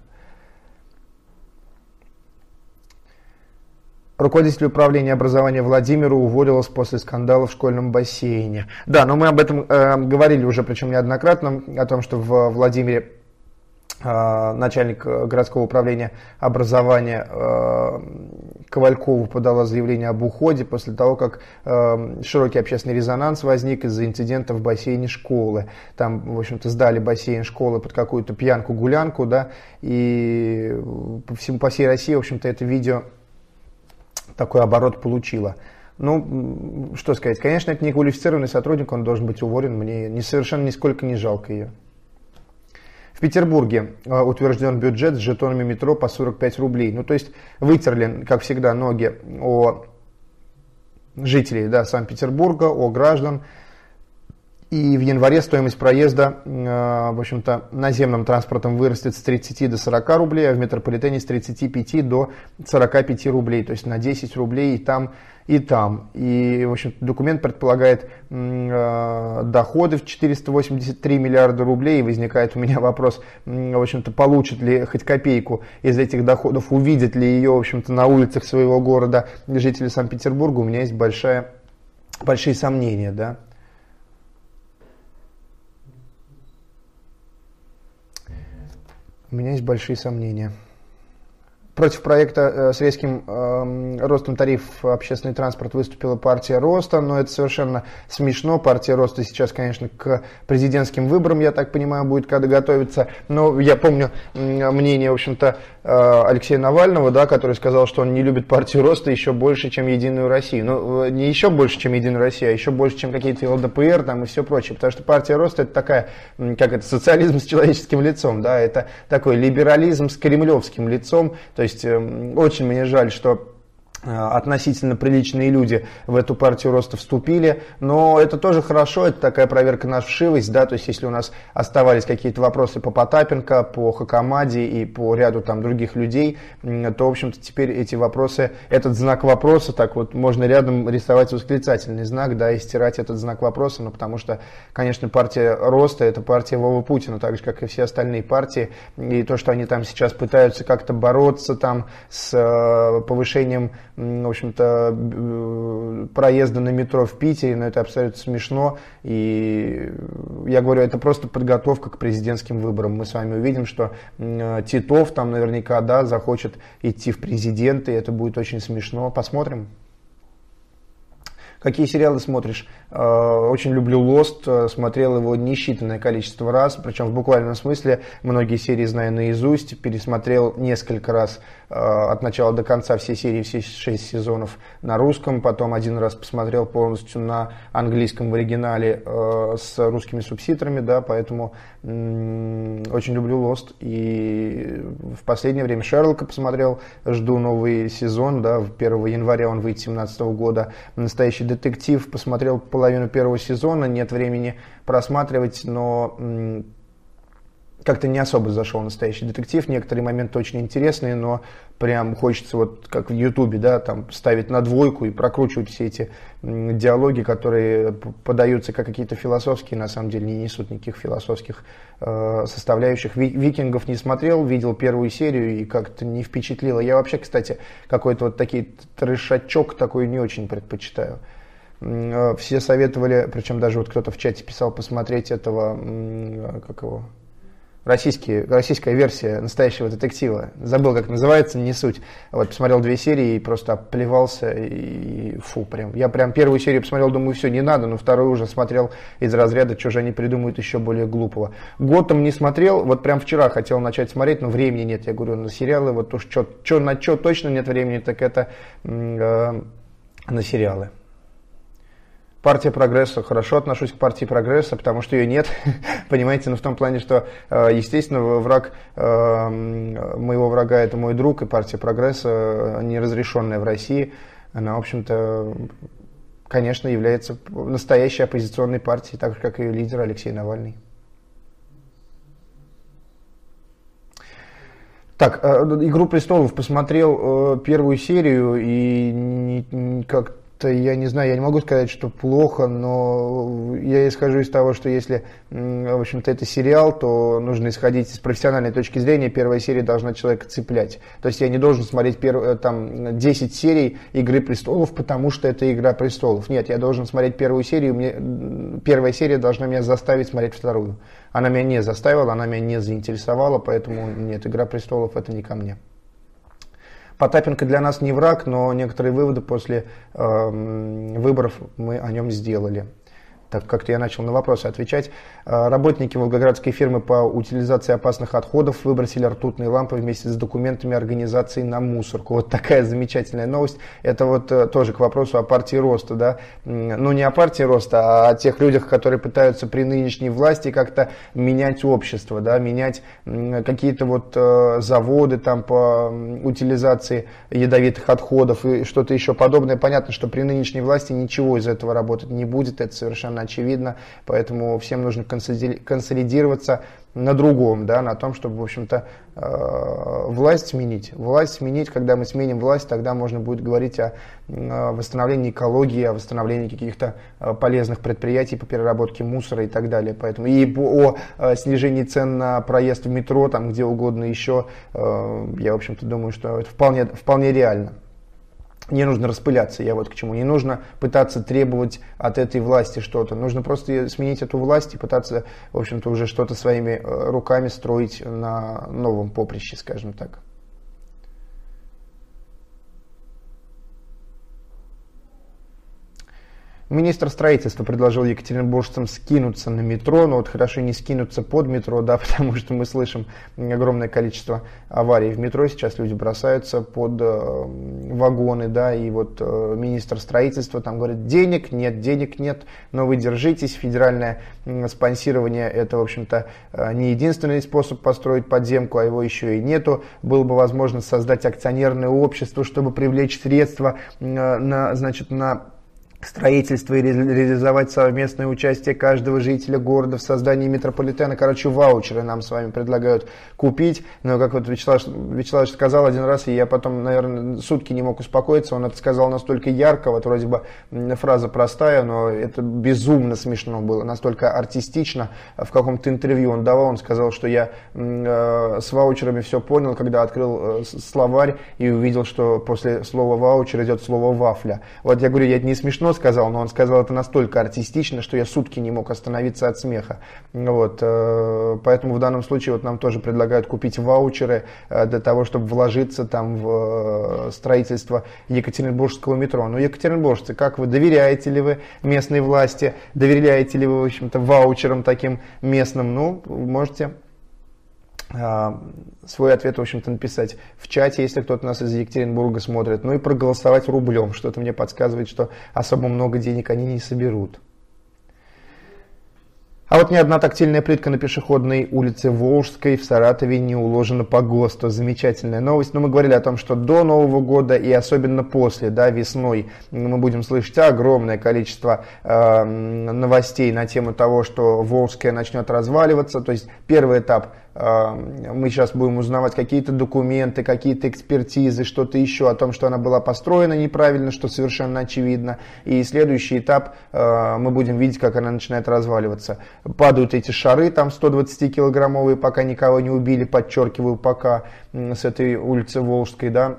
Руководитель управления образования Владимира уволилась после скандала в школьном бассейне. Да, но мы об этом э, говорили уже, причем неоднократно, о том, что в Владимире э, начальник городского управления образования э, Ковалькова подала заявление об уходе после того, как э, широкий общественный резонанс возник из-за инцидента в бассейне школы. Там, в общем-то, сдали бассейн школы под какую-то пьянку-гулянку, да, и по всему, по всей России, в общем-то, это видео такой оборот получила. Ну, что сказать, конечно, это не квалифицированный сотрудник, он должен быть уволен, мне не, совершенно нисколько не жалко ее. В Петербурге э, утвержден бюджет с жетонами метро по сорок пять рублей. Ну, то есть вытерли, как всегда, ноги о жителей, да, Санкт-Петербурга, о граждан. И в январе стоимость проезда, э, в общем-то, наземным транспортом вырастет с тридцати до сорока рублей, а в метрополитене с тридцати пяти до сорока пяти рублей, то есть на десять рублей и там, и там. И, в общем, документ предполагает э, доходы в четыреста восемьдесят три миллиарда рублей, и возникает у меня вопрос, э, в общем-то, получит ли хоть копейку из этих доходов, увидят ли ее, в общем-то, на улицах своего города жители Санкт-Петербурга, у меня есть большая, большие сомнения, да. У меня есть большие сомнения. Против проекта с резким э, ростом тарифов общественный транспорт выступила партия Роста, но это совершенно смешно. Партия Роста сейчас, конечно, к президентским выборам, я так понимаю, будет когда готовиться. Но я помню мнение, в общем-то, Алексея Навального, да, который сказал, что он не любит партию Роста еще больше, чем Единую Россию. Ну, не еще больше, чем Единую Россию, а еще больше, чем какие-то ЛДПР там, и все прочее. Потому что партия Роста — это такая, как это, социализм с человеческим лицом, да, это такой либерализм с кремлевским лицом. То есть очень мне жаль, что относительно приличные люди в эту партию Роста вступили, но это тоже хорошо, это такая проверка на вшивость, да, то есть если у нас оставались какие-то вопросы по Потапенко, по Хакамаде и по ряду там других людей, то, в общем-то, теперь эти вопросы, этот знак вопроса, так вот, можно рядом рисовать восклицательный знак, да, и стирать этот знак вопроса, ну, потому что, конечно, партия Роста — это партия Вовы Путина, так же, как и все остальные партии, и то, что они там сейчас пытаются как-то бороться там с повышением, в общем-то, проезда на метро в Питере, но это абсолютно смешно, и я говорю, это просто подготовка к президентским выборам. Мы с вами увидим, что Титов там наверняка, да, захочет идти в президенты, и это будет очень смешно. Посмотрим. Какие сериалы смотришь? Очень люблю Lost, смотрел его несчитанное количество раз, причем в буквальном смысле, многие серии знаю наизусть, пересмотрел несколько раз от начала до конца все серии, все шесть сезонов на русском, потом один раз посмотрел полностью на английском в оригинале с русскими субтитрами, да, поэтому очень люблю Lost, и в последнее время Шерлока посмотрел, жду новый сезон, да, первого января он выйдет две тысячи семнадцатого года, Настоящий детектив, посмотрел половину первого сезона, нет времени просматривать, но как-то не особо зашел Настоящий детектив, некоторые моменты очень интересные, но прям хочется вот как в Ютубе, да, там ставить на двойку и прокручивать все эти диалоги, которые подаются как какие-то философские, на самом деле не несут никаких философских э, составляющих. Викингов не смотрел, видел первую серию и как-то не впечатлило. Я вообще, кстати, какой-то вот такой трешачок такой не очень предпочитаю. Все советовали, причем даже вот кто-то в чате писал посмотреть этого, как его, российский, российская версия Настоящего детектива. Забыл, как называется, не суть. Вот, посмотрел две серии и просто оплевался, и фу, прям. Я прям первую серию посмотрел, думаю, все, не надо, но вторую уже смотрел из разряда, что же они придумают еще более глупого. Готэм не смотрел, вот прям вчера хотел начать смотреть, но времени нет, я говорю, на сериалы, вот уж что, что, на что точно нет времени, так это э, на сериалы. Партия Прогресса. Хорошо отношусь к партии Прогресса, потому что ее нет, понимаете, но в том плане, что, естественно, враг моего врага — это мой друг, и партия Прогресса, неразрешенная в России, она, в общем-то, конечно, является настоящей оппозиционной партией, так же, как и лидер Алексей Навальный. Так, «Игру престолов» посмотрел первую серию и как я не знаю, я не могу сказать, что плохо, но я исхожу из того, что если, в общем-то, это сериал, то нужно исходить с профессиональной точки зрения. Первая серия должна человека цеплять. То есть я не должен смотреть перв... там, десять серий «Игры престолов», потому что это «Игра престолов». Нет, я должен смотреть первую серию, мне... первая серия должна меня заставить смотреть вторую. Она меня не заставила, она меня не заинтересовала, поэтому нет, «Игра престолов» — это не ко мне. Потапенко для нас не враг, но некоторые выводы после э, выборов мы о нем сделали. Так как-то я начал на вопросы отвечать. Работники волгоградской фирмы по утилизации опасных отходов выбросили ртутные лампы вместе с документами организации на мусорку. Вот такая замечательная новость. Это вот тоже к вопросу о партии Роста, да. Ну, не о партии Роста, а о тех людях, которые пытаются при нынешней власти как-то менять общество, да, менять какие-то вот заводы там по утилизации ядовитых отходов и что-то еще подобное. Понятно, что при нынешней власти ничего из этого работать не будет, это совершенно очевидно, поэтому всем нужно консолидироваться на другом, да, на том, чтобы, в общем-то, власть сменить. Власть сменить, когда мы сменим власть, тогда можно будет говорить о восстановлении экологии, о восстановлении каких-то полезных предприятий по переработке мусора и так далее. Поэтому и о снижении цен на проезд в метро, там где угодно еще, я, в общем-то, думаю, что это вполне, вполне реально. Не нужно распыляться, я вот к чему. Не нужно пытаться требовать от этой власти что-то. Нужно просто сменить эту власть и пытаться, в общем-то, уже что-то своими руками строить на новом поприще, скажем так. Министр строительства предложил екатеринбуржцам скинуться на метро, но вот хорошо не скинуться под метро, да, потому что мы слышим огромное количество аварий в метро, сейчас люди бросаются под э, вагоны, да, и вот э, министр строительства там говорит, денег нет, денег нет, но вы держитесь, федеральное э, спонсирование это, в общем-то, э, не единственный способ построить подземку, а его еще и нету, было бы возможно создать акционерное общество, чтобы привлечь средства э, на, значит, на строительство и реализовать совместное участие каждого жителя города в создании метрополитена. Короче, ваучеры нам с вами предлагают купить. Но, как вот Вячеслав, Вячеслав сказал один раз, и я потом, наверное, сутки не мог успокоиться, он это сказал настолько ярко, вот вроде бы фраза простая, но это безумно смешно было, настолько артистично. В каком-то интервью он давал, он сказал, что я э, с ваучерами все понял, когда открыл э, словарь и увидел, что после слова ваучер идет слово вафля. Вот я говорю, я это не смешно сказал, но он сказал это настолько артистично, что я сутки не мог остановиться от смеха. Вот, поэтому в данном случае вот нам тоже предлагают купить ваучеры для того, чтобы вложиться там в строительство екатеринбургского метро. Но екатеринбуржцы, как вы, доверяете ли вы местной власти, доверяете ли вы, в общем-то, ваучерам таким местным? Ну, можете свой ответ, в общем-то, написать в чате, если кто-то нас из Екатеринбурга смотрит. Ну и проголосовать рублем. Что-то мне подсказывает, что особо много денег они не соберут. А вот ни одна тактильная плитка на пешеходной улице Волжской в Саратове не уложена по ГОСТу. Замечательная новость. Но мы говорили о том, что до Нового года и особенно после, да, весной, мы будем слышать огромное количество э, новостей на тему того, что Волжская начнет разваливаться. То есть первый этап, э, мы сейчас будем узнавать какие-то документы, какие-то экспертизы, что-то еще о том, что она была построена неправильно, что совершенно очевидно. И следующий этап, э, мы будем видеть, как она начинает разваливаться. Падают эти шары, там сто двадцатикилограммовые, пока никого не убили, подчеркиваю, пока с этой улицы Волжской, да.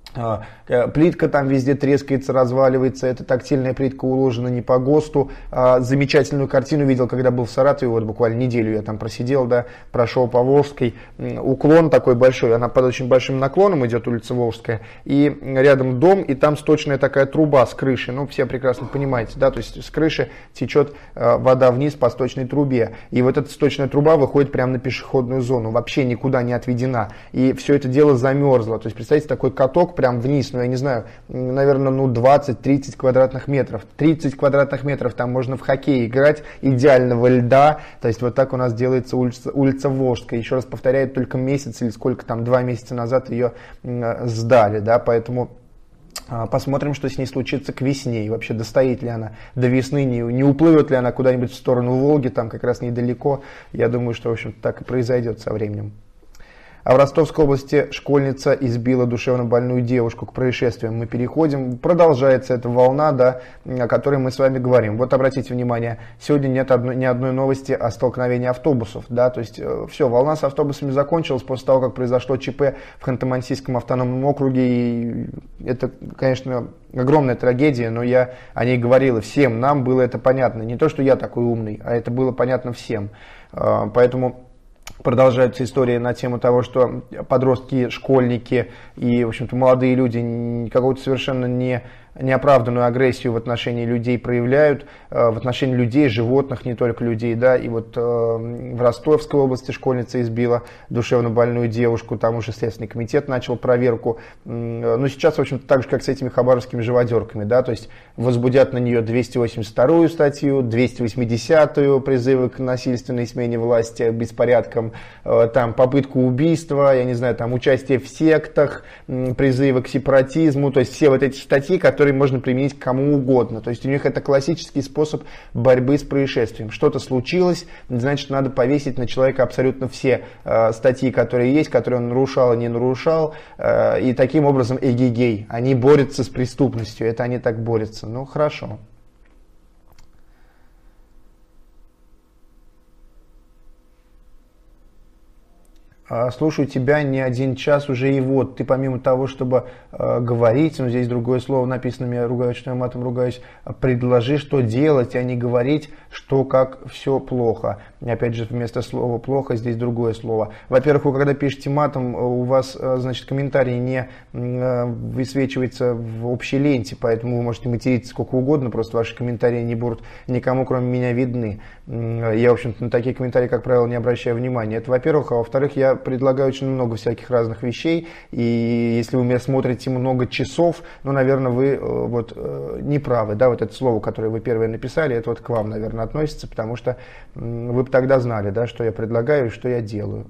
Плитка там везде трескается, разваливается, эта тактильная плитка уложена не по ГОСТу. Замечательную картину видел, когда был в Саратове, вот буквально неделю я там просидел, да, прошел по Волжской. Уклон такой большой, она под очень большим наклоном идет, улица Волжская, и рядом дом, и там сточная такая труба с крыши, ну все прекрасно понимаете, да, то есть с крыши течет вода вниз по сточной трубе, и вот эта сточная труба выходит прямо на пешеходную зону, вообще никуда не отведена, и все это дело замерзло, то есть представьте, такой каток прям вниз, ну я не знаю, наверное, ну двадцать-тридцать квадратных метров. тридцать квадратных метров, там можно в хоккей играть, идеального льда. То есть вот так у нас делается улица, улица Волжская. Еще раз повторяю, только месяц или сколько там, два месяца назад ее сдали, да, поэтому посмотрим, что с ней случится к весне, и вообще достоит ли она до весны, не, не уплывет ли она куда-нибудь в сторону Волги, там как раз недалеко. Я думаю, что, в общем-то, так и произойдет со временем. А в Ростовской области школьница избила душевно больную девушку. К происшествиям мы переходим. Продолжается эта волна, да, о которой мы с вами говорим. Вот обратите внимание, сегодня нет одной, ни одной новости о столкновении автобусов. Да, то есть э, все, волна с автобусами закончилась после того, как произошло ЧП в Ханты-Мансийском автономном округе. И это, конечно, огромная трагедия, но я о ней говорил, и всем нам было это понятно. Не то, что я такой умный, а это было понятно всем. Э, поэтому... Продолжаются истории на тему того, что подростки, школьники и, в общем-то, молодые люди какую-то совершенно не, неоправданную агрессию в отношении людей проявляют, в отношении людей, животных, не только людей, да, и вот в Ростовской области школьница избила душевно больную девушку, там уже Следственный комитет начал проверку, но сейчас, в общем-то, так же, как с этими хабаровскими живодерками, да, то есть возбудят на нее двести восемьдесят вторую статью, двести восьмидесятую призывы к насильственной смене власти, беспорядкам, там попытку убийства, я не знаю, там участие в сектах, призывы к сепаратизму, то есть все вот эти статьи, которые можно применить к кому угодно. То есть у них это классический способ борьбы с происшествием. Что-то случилось, значит, надо повесить на человека абсолютно все э, статьи, которые есть, которые он нарушал и не нарушал. Э, и таким образом эгегей. Они борются с преступностью. Это они так борются. Ну, хорошо. Слушаю тебя не один час уже, и вот ты помимо того, чтобы э, говорить, ну здесь другое слово написано, меня ругают, что я матом ругаюсь, предложи, что делать, а не говорить, что как все плохо. И опять же, вместо слова плохо здесь другое слово. Во-первых, вы когда пишете матом, у вас, значит, комментарий не э, высвечивается в общей ленте, поэтому вы можете материться сколько угодно, просто ваши комментарии не будут никому, кроме меня, видны. Я, в общем-то, на такие комментарии, как правило, не обращаю внимания. Это, во-первых, а во-вторых, я предлагаю очень много всяких разных вещей, и если вы меня смотрите много часов, ну, наверное, вы вот не правы, да, вот это слово, которое вы первое написали, это вот к вам, наверное, относится, потому что вы бы тогда знали, да, что я предлагаю и что я делаю.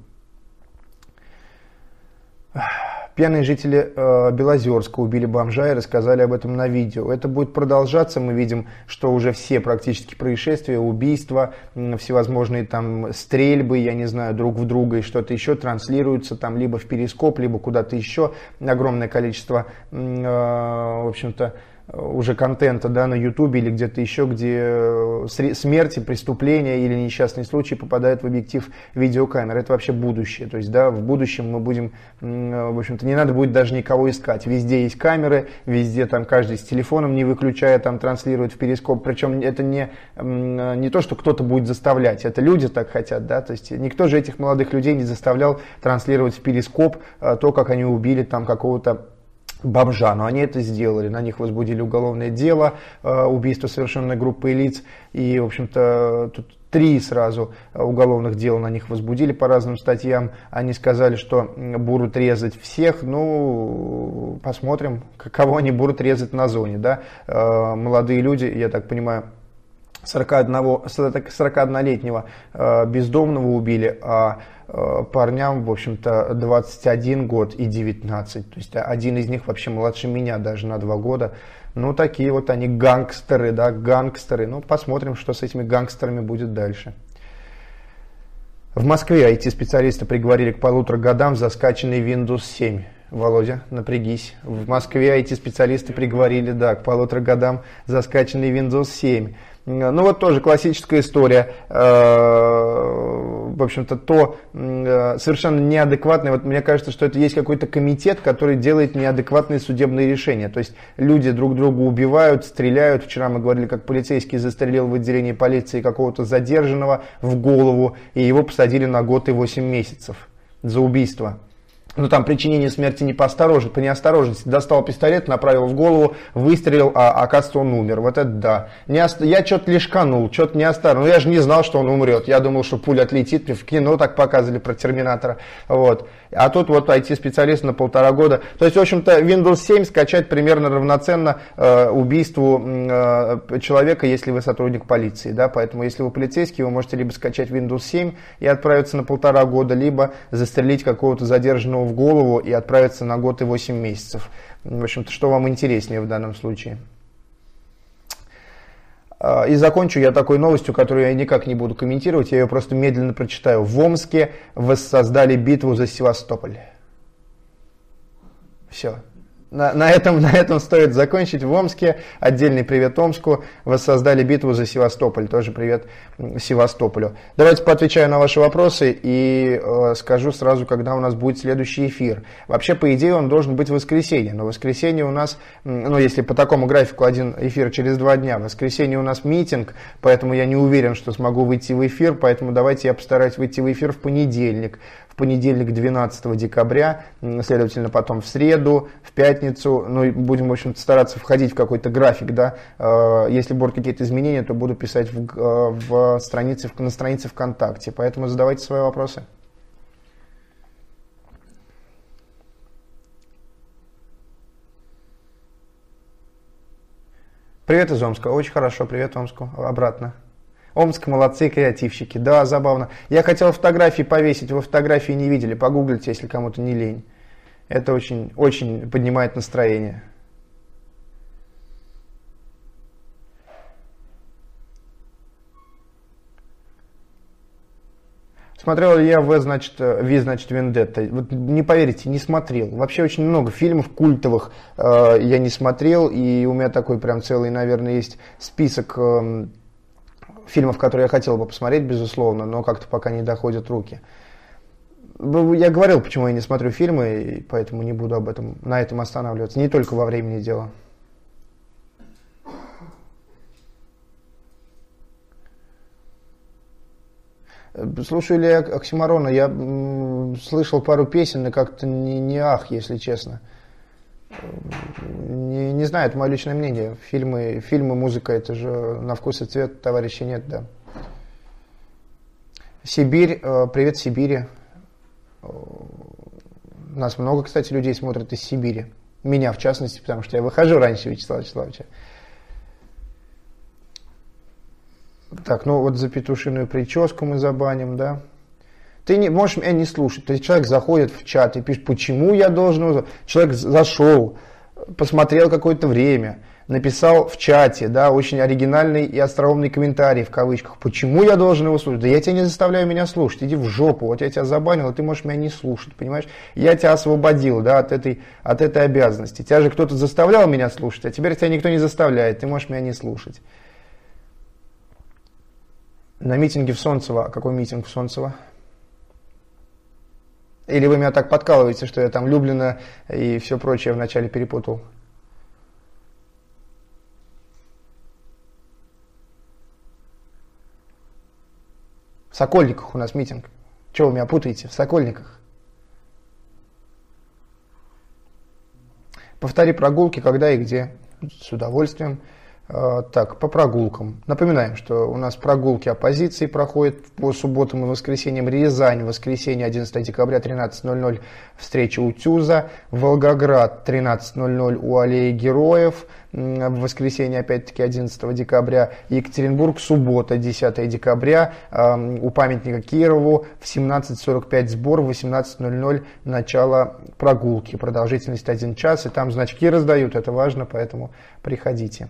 Пьяные жители э, Белозерска убили бомжа и рассказали об этом на видео. Это будет продолжаться. Мы видим, что уже все практически происшествия, убийства, э, всевозможные там стрельбы, я не знаю, друг в друга и что-то еще транслируются там либо в Перископ, либо куда-то еще. Огромное количество, э, в общем-то, уже контента, да, на Ютубе или где-то еще, где смерти, преступления или несчастные случаи попадают в объектив видеокамеры. Это вообще будущее. То есть, да, в будущем мы будем, в общем-то, не надо будет даже никого искать. Везде есть камеры, везде там каждый с телефоном, не выключая, там транслирует в Перископ. Причем это не, не то, что кто-то будет заставлять, это люди так хотят, да, то есть никто же этих молодых людей не заставлял транслировать в Перископ то, как они убили там какого-то бомжа, но они это сделали, на них возбудили уголовное дело, убийство совершенной группы лиц, и, в общем-то, тут три сразу уголовных дел на них возбудили по разным статьям. Они сказали, что будут резать всех, ну, посмотрим, кого они будут резать на зоне, да. Молодые люди, я так понимаю, сорокаоднолетнего бездомного убили, а парням, в общем-то, двадцать один год и девятнадцать. То есть один из них вообще младше меня даже на два года. Ну, такие вот они гангстеры, да, гангстеры. Ну, посмотрим, что с этими гангстерами будет дальше. В Москве ай ти-специалисты приговорили к полутора годам за скачанный Windows семь. Володя, напрягись. В Москве ай ти-специалисты приговорили, да, к полутора годам за скачанный Windows семь. Ну вот тоже классическая история, в общем-то, то совершенно неадекватное, вот мне кажется, что это есть какой-то комитет, который делает неадекватные судебные решения, то есть люди друг друга убивают, стреляют, вчера мы говорили, как полицейский застрелил в отделении полиции какого-то задержанного в голову, и его посадили на год и восемь месяцев за убийство. Ну там причинение смерти не по осторожности, по неосторожности. Достал пистолет, направил в голову, выстрелил, а оказывается он умер. Вот это да. Не ост... Я что-то лишканул, что-то неосторожно. Ну я же не знал, что он умрет. Я думал, что пуля отлетит. В кино так показывали про Терминатора. Вот. А тут вот ай ти-специалист на полтора года. То есть, в общем-то, Windows семь скачать примерно равноценно э, убийству э, человека, если вы сотрудник полиции. Да? Поэтому, если вы полицейский, вы можете либо скачать Windows семь и отправиться на полтора года, либо застрелить какого-то задержанного в голову и отправиться на год и восемь месяцев. В общем-то, что вам интереснее в данном случае? И закончу я такой новостью, которую я никак не буду комментировать, я ее просто медленно прочитаю. В Омске воссоздали битву за Севастополь. Все. На, на, этом, на этом стоит закончить. В Омске, отдельный привет Омску, воссоздали битву за Севастополь. Тоже привет Севастополю. Давайте поотвечаю на ваши вопросы и э, скажу сразу, когда у нас будет следующий эфир. Вообще, по идее, он должен быть в воскресенье. Но в воскресенье у нас, ну если по такому графику один эфир через два дня, в воскресенье у нас митинг, поэтому я не уверен, что смогу выйти в эфир, поэтому давайте я постараюсь выйти в эфир в понедельник. В понедельник двенадцатого декабря, следовательно, потом в среду, в пятницу, ну и будем, в общем-то, стараться входить в какой-то график, да, если будут какие-то изменения, то буду писать в, в странице, на странице ВКонтакте, поэтому задавайте свои вопросы. Привет из Омска, очень хорошо, привет Омску, обратно. Омск, молодцы, креативщики. Да, забавно. Я хотел фотографии повесить, вы фотографии не видели. Погуглите, если кому-то не лень. Это очень, очень поднимает настроение. Смотрел ли я В, значит, Ви, значит, Вендетта? Вот не поверите, не смотрел. Вообще очень много фильмов культовых э, я не смотрел. И у меня такой прям целый, наверное, есть список... Э, фильмов, которые я хотел бы посмотреть, безусловно, но как-то пока не доходят руки. Я говорил, почему я не смотрю фильмы, и поэтому не буду об этом, на этом останавливаться. Не только во времени дело. Слушаю Илья Оксимирона, я м, слышал пару песен, и как-то не, не ах, если честно. Не, не знаю, это мое личное мнение. Фильмы, фильмы, музыка, это же на вкус и цвет товарищей нет, да. Сибирь, привет Сибири. Нас много, кстати, людей смотрят из Сибири. Меня, в частности, потому что я выхожу раньше Вячеслава Вячеславовича. Так, ну вот за петушиную прическу мы забаним, да. Ты не можешь меня не слушать. То есть человек заходит в чат и пишет, почему я должен... Человек зашел, посмотрел какое-то время, написал в чате, да, очень оригинальный и остроумный комментарий, в кавычках, почему я должен его слушать? Да я тебя не заставляю меня слушать, иди в жопу, вот я тебя забанил, и ты можешь меня не слушать, понимаешь? Я тебя освободил, да, от этой, от этой обязанности. Тебя же кто-то заставлял меня слушать, а теперь тебя никто не заставляет, ты можешь меня не слушать. На митинге в Солнцево. А какой митинг в Солнцево? Или вы меня так подкалываете, что я там Люблино и все прочее вначале перепутал? В Сокольниках у нас митинг. Чего вы меня путаете? В Сокольниках. Повтори прогулки, когда и где. С удовольствием. Так, по прогулкам. Напоминаем, что у нас прогулки оппозиции проходят по субботам и воскресеньям. Рязань, воскресенье, одиннадцатого декабря, тринадцать ноль ноль, встреча у Тюза. Волгоград, тринадцать ноль ноль у Аллеи Героев. В воскресенье, опять-таки, одиннадцатого декабря. Екатеринбург, суббота, десятого декабря, у памятника Кирову. В семнадцать сорок пять сбор, в восемнадцать ноль ноль начало прогулки. Продолжительность один час. И там значки раздают, это важно, поэтому приходите.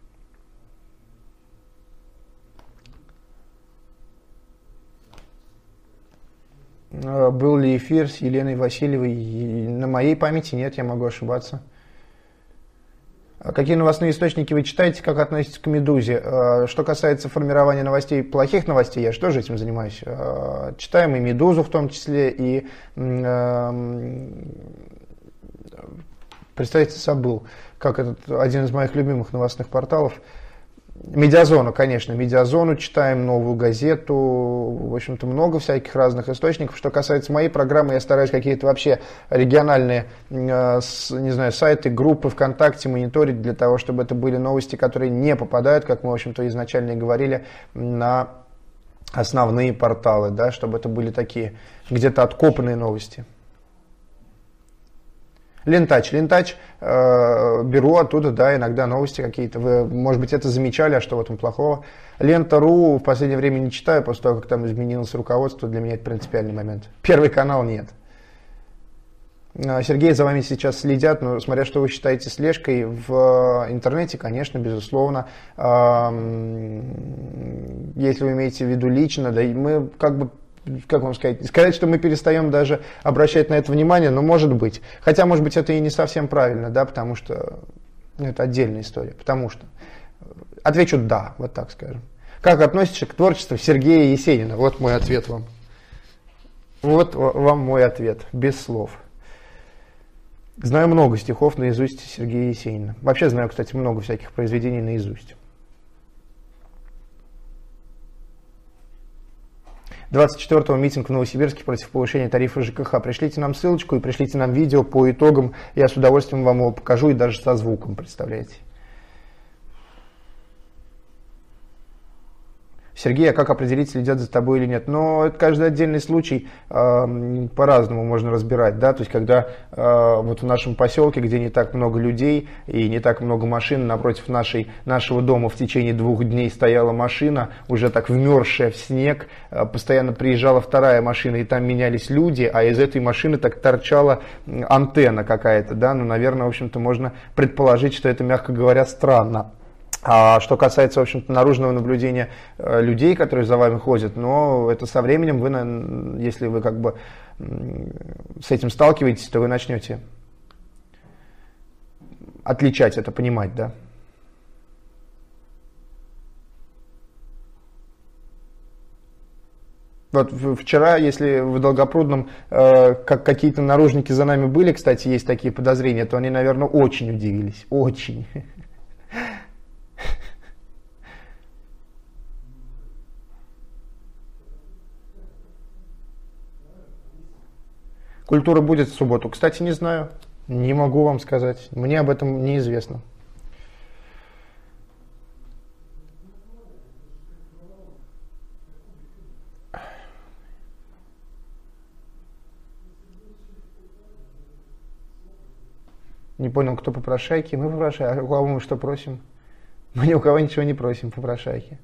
Был ли эфир с Еленой Васильевой? На моей памяти нет, я могу ошибаться. Какие новостные источники вы читаете, как относитесь к «Медузе»? Что касается формирования новостей, плохих новостей, я же тоже этим занимаюсь. Читаем и «Медузу» в том числе, и, представьте, забыл, как этот один из моих любимых новостных порталов. Медиазону, конечно, Медиазону читаем, Новую газету, в общем-то, много всяких разных источников. Что касается моей программы, я стараюсь какие-то вообще региональные, не знаю, сайты, группы ВКонтакте мониторить для того, чтобы это были новости, которые не попадают, как мы, в общем-то, изначально и говорили, на основные порталы, да, чтобы это были такие где-то откопанные новости. Лентач. Лентач э, беру оттуда, да, иногда новости какие-то. Вы, может быть, это замечали, а что в этом плохого? Лента.ру в последнее время не читаю, после того, как там изменилось руководство, для меня это принципиальный момент. Первый канал нет. Сергей, за вами сейчас следят, но смотря что вы считаете слежкой в интернете, конечно, безусловно. Если вы имеете в виду лично, да, мы как бы, как вам сказать, сказать, что мы перестаем даже обращать на это внимание, но может быть. Хотя, может быть, это и не совсем правильно, да, потому что ну, это отдельная история. Потому что отвечу «да», вот так скажем. Как относишься к творчеству Сергея Есенина? Вот мой ответ вам. Вот вам мой ответ, без слов. Знаю много стихов наизусть Сергея Есенина. Вообще знаю, кстати, много всяких произведений наизусть. двадцать четвёртого митинг в Новосибирске против повышения тарифа ЖКХ. Пришлите нам ссылочку и пришлите нам видео по итогам. Я с удовольствием вам его покажу и даже со звуком, представляете. Сергей, а как определить, следят за тобой или нет? Но это каждый отдельный случай э, по-разному можно разбирать, да, то есть когда э, вот в нашем поселке, где не так много людей и не так много машин, напротив нашей, нашего дома в течение двух дней стояла машина, уже так вмерзшая в снег, э, постоянно приезжала вторая машина, и там менялись люди, а из этой машины так торчала антенна какая-то, да, ну, наверное, в общем-то, можно предположить, что это, мягко говоря, странно. А что касается, в общем-то, наружного наблюдения э, людей, которые за вами ходят, но это со временем, вы, если вы как бы с этим сталкиваетесь, то вы начнете отличать это, понимать, да. Вот вчера, если в Долгопрудном э, как какие-то наружники за нами были, кстати, есть такие подозрения, то они, наверное, очень удивились. Очень. Культура будет в субботу. Кстати, не знаю. Не могу вам сказать. Мне об этом неизвестно. Не понял, кто попрошайки? Мы попрошайки. А у кого мы что просим? Мы ни у кого ничего не просим, попрошайки.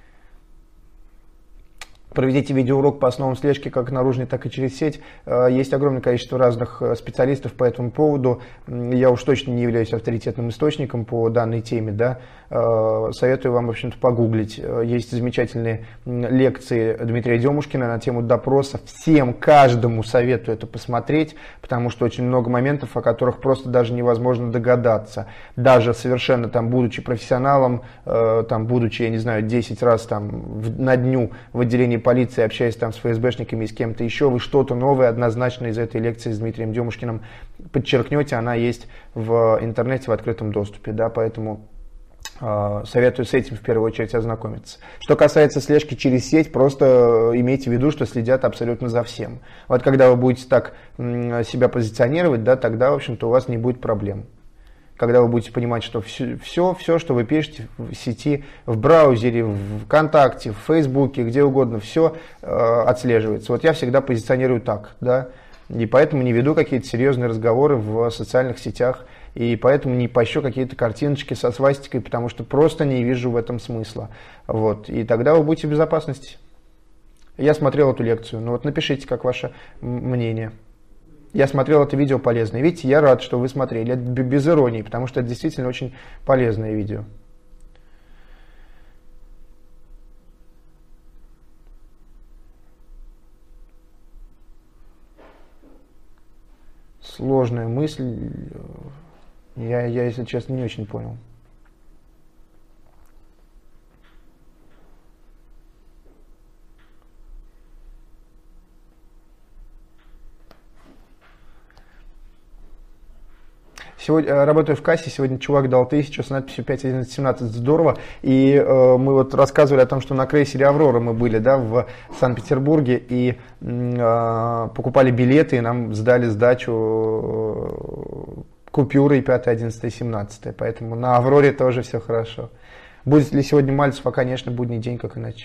Проведите видеоурок по основам слежки как наружной, так и через сеть. Есть огромное количество разных специалистов по этому поводу. Я уж точно не являюсь авторитетным источником по данной теме. Да? Советую вам, в общем-то, погуглить. Есть замечательные лекции Дмитрия Демушкина на тему допроса. Всем, каждому советую это посмотреть, потому что очень много моментов, о которых просто даже невозможно догадаться. Даже совершенно там, будучи профессионалом, там, будучи, я не знаю, десять раз там, на дню в отделении полиции, общаясь там с ФСБшниками и с кем-то еще, вы что-то новое однозначно из этой лекции с Дмитрием Демушкиным подчеркнете, она есть в интернете в открытом доступе, да, поэтому э, советую с этим в первую очередь ознакомиться. Что касается слежки через сеть, просто имейте в виду, что следят абсолютно за всем. Вот когда вы будете так э, себя позиционировать, да, тогда, в общем-то, у вас не будет проблем. Когда вы будете понимать, что все, все, все, что вы пишете в сети, в браузере, в ВКонтакте, в Фейсбуке, где угодно, все э, отслеживается. Вот я всегда позиционирую так, да, и поэтому не веду какие-то серьезные разговоры в социальных сетях, и поэтому не пощу какие-то картиночки со свастикой, потому что просто не вижу в этом смысла. Вот, и тогда вы будете в безопасности. Я смотрел эту лекцию, ну вот напишите, как ваше мнение. Я смотрел это видео полезное. Видите, я рад, что вы смотрели. Это без иронии, потому что это действительно очень полезное видео. Сложная мысль. Я, я, если честно, не очень понял. Сегодня, работаю в кассе, сегодня чувак дал тысячу с надписью пять одиннадцать семнадцать, здорово. И э, мы вот рассказывали о том, что на крейсере «Аврора» мы были, да, в Санкт-Петербурге, и э, покупали билеты, и нам сдали сдачу э, купюрой пять одиннадцать семнадцать. Поэтому на «Авроре» тоже все хорошо. Будет ли сегодня Мальцев? А, конечно, будний день, как иначе.